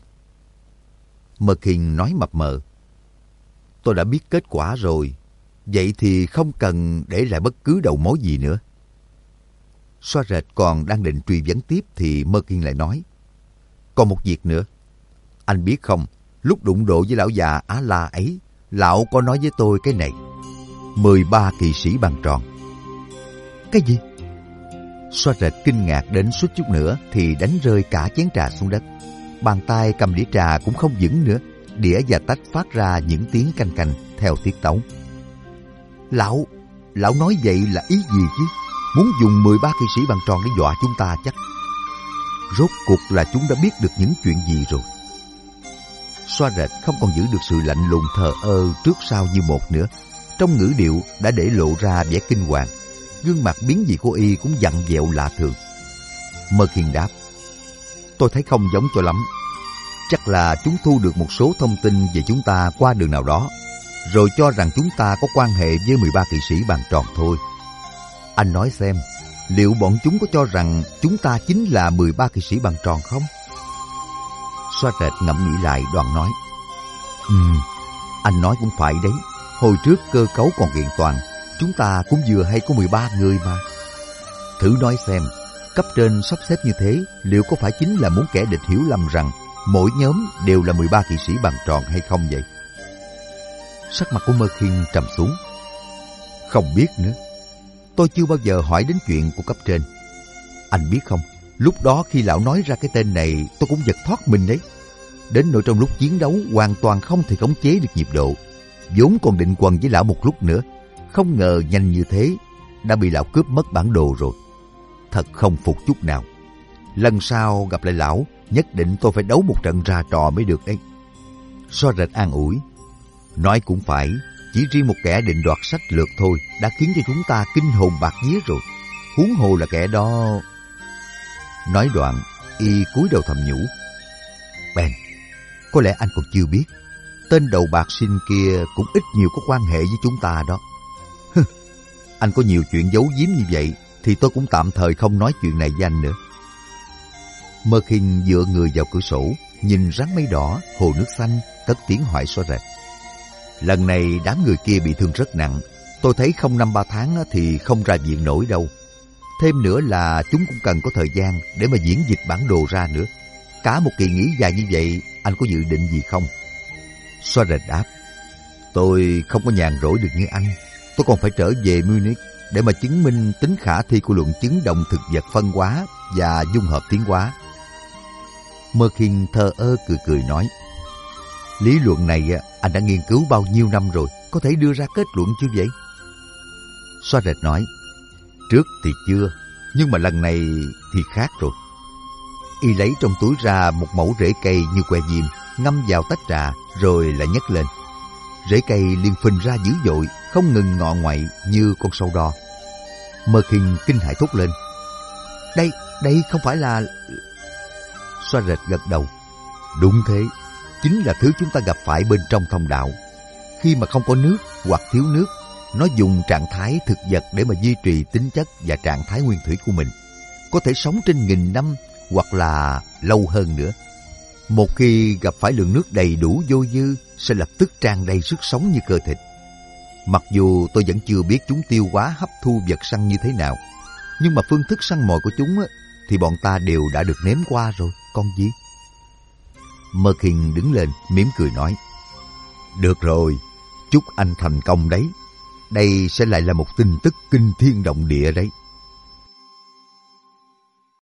Merkin nói mập mờ. Tôi đã biết kết quả rồi, vậy thì không cần để lại bất cứ đầu mối gì nữa. Xóa rệt còn đang định truy vấn tiếp thì Merkin lại nói, còn một việc nữa. Anh biết không, lúc đụng độ với lão già Á La ấy, lão có nói với tôi cái này. mười ba kỵ sĩ bằng tròn. Cái gì? Xóa rệt kinh ngạc đến suýt chút nữa thì đánh rơi cả chén trà xuống đất. Bàn tay cầm đĩa trà cũng không vững nữa. Đĩa và tách phát ra những tiếng canh canh theo tiết tấu. Lão, lão nói vậy là ý gì chứ? Muốn dùng mười ba kỵ sĩ bằng tròn để dọa chúng ta chắc. Rốt cuộc là chúng đã biết được những chuyện gì rồi? Xóa rệt không còn giữ được sự lạnh lùng thờ ơ trước sau như một nữa. Trong ngữ điệu đã để lộ ra vẻ kinh hoàng. Gương mặt biến dị của y cũng vặn vẹo lạ thường. Merkin đáp, tôi thấy không giống cho lắm. Chắc là chúng thu được một số thông tin về chúng ta qua đường nào đó, rồi cho rằng chúng ta có quan hệ với mười ba kỵ sĩ bàn tròn thôi. Anh nói xem, liệu bọn chúng có cho rằng chúng ta chính là mười ba kỵ sĩ bàn tròn không? Xóa rệt ngẫm nghĩ lại đoạn nói, Ừm, anh nói cũng phải đấy. Hồi trước cơ cấu còn kiện toàn, chúng ta cũng vừa hay có mười ba người mà. Thử nói xem, cấp trên sắp xếp như thế, liệu có phải chính là muốn kẻ địch hiểu lầm rằng mỗi nhóm đều là mười ba kỵ sĩ bàn tròn hay không vậy? Sắc mặt của Merkin trầm xuống. Không biết nữa. Tôi chưa bao giờ hỏi đến chuyện của cấp trên. Anh biết không, lúc đó khi lão nói ra cái tên này, tôi cũng giật thoát mình đấy. Đến nỗi trong lúc chiến đấu hoàn toàn không thể khống chế được nhịp độ. Vốn còn định quần với lão một lúc nữa, không ngờ nhanh như thế đã bị lão cướp mất bản đồ rồi. Thật không phục chút nào. Lần sau gặp lại lão, nhất định tôi phải đấu một trận ra trò mới được đấy. Xóa rệt an ủi. Nói cũng phải, chỉ riêng một kẻ định đoạt sách lược thôi đã khiến cho chúng ta kinh hồn bạt vía rồi. Huống hồ là kẻ đó... Nói đoạn, y cúi đầu thầm nhủ. Ben, có lẽ anh còn chưa biết, tên đầu bạc sinh kia cũng ít nhiều có quan hệ với chúng ta đó. Hừ, anh có nhiều chuyện giấu giếm như vậy thì tôi cũng tạm thời không nói chuyện này với anh nữa. Mơ Khinh dựa người vào cửa sổ, nhìn rắn mây đỏ, hồ nước xanh, cất tiếng hỏi Xóa Rệt. Lần này đám người kia bị thương rất nặng, tôi thấy không năm ba tháng thì không ra viện nổi đâu. Thêm nữa là chúng cũng cần có thời gian để mà diễn dịch bản đồ ra nữa. Cả một kỳ nghỉ dài như vậy, anh có dự định gì không? Xóa Rệt đáp. Tôi không có nhàn rỗi được như anh. Tôi còn phải trở về Munich để mà chứng minh tính khả thi của luận chứng động thực vật phân hóa và dung hợp tiến hóa. Mơ Khinh thờ ơ cười cười nói. Lý luận này anh đã nghiên cứu bao nhiêu năm rồi, có thể đưa ra kết luận chưa vậy? Xóa Rệt nói. Trước thì chưa, nhưng mà lần này thì khác rồi. Y lấy trong túi ra một mẩu rễ cây như que diêm, ngâm vào tách trà rồi lại nhấc lên. Rễ cây liền phình ra dữ dội, không ngừng ngọ ngoậy như con sâu đo. Mơ Khinh kinh hãi thốt lên. Đây, đây không phải là... Xóa Rệt gật đầu. Đúng thế, chính là thứ chúng ta gặp phải bên trong thông đạo. Khi mà không có nước hoặc thiếu nước, nó dùng trạng thái thực vật để mà duy trì tính chất và trạng thái nguyên thủy của mình. Có thể sống trên nghìn năm hoặc là lâu hơn nữa. Một khi gặp phải lượng nước đầy đủ vô dư, sẽ lập tức tràn đầy sức sống như cơ thịt. Mặc dù tôi vẫn chưa biết chúng tiêu hóa hấp thu vật săn như thế nào, nhưng mà phương thức săn mồi của chúng thì bọn ta đều đã được nếm qua rồi, con gì? Mơ Khinh đứng lên, mỉm cười nói. Được rồi, chúc anh thành công đấy. Đây sẽ lại là một tin tức kinh thiên động địa đấy.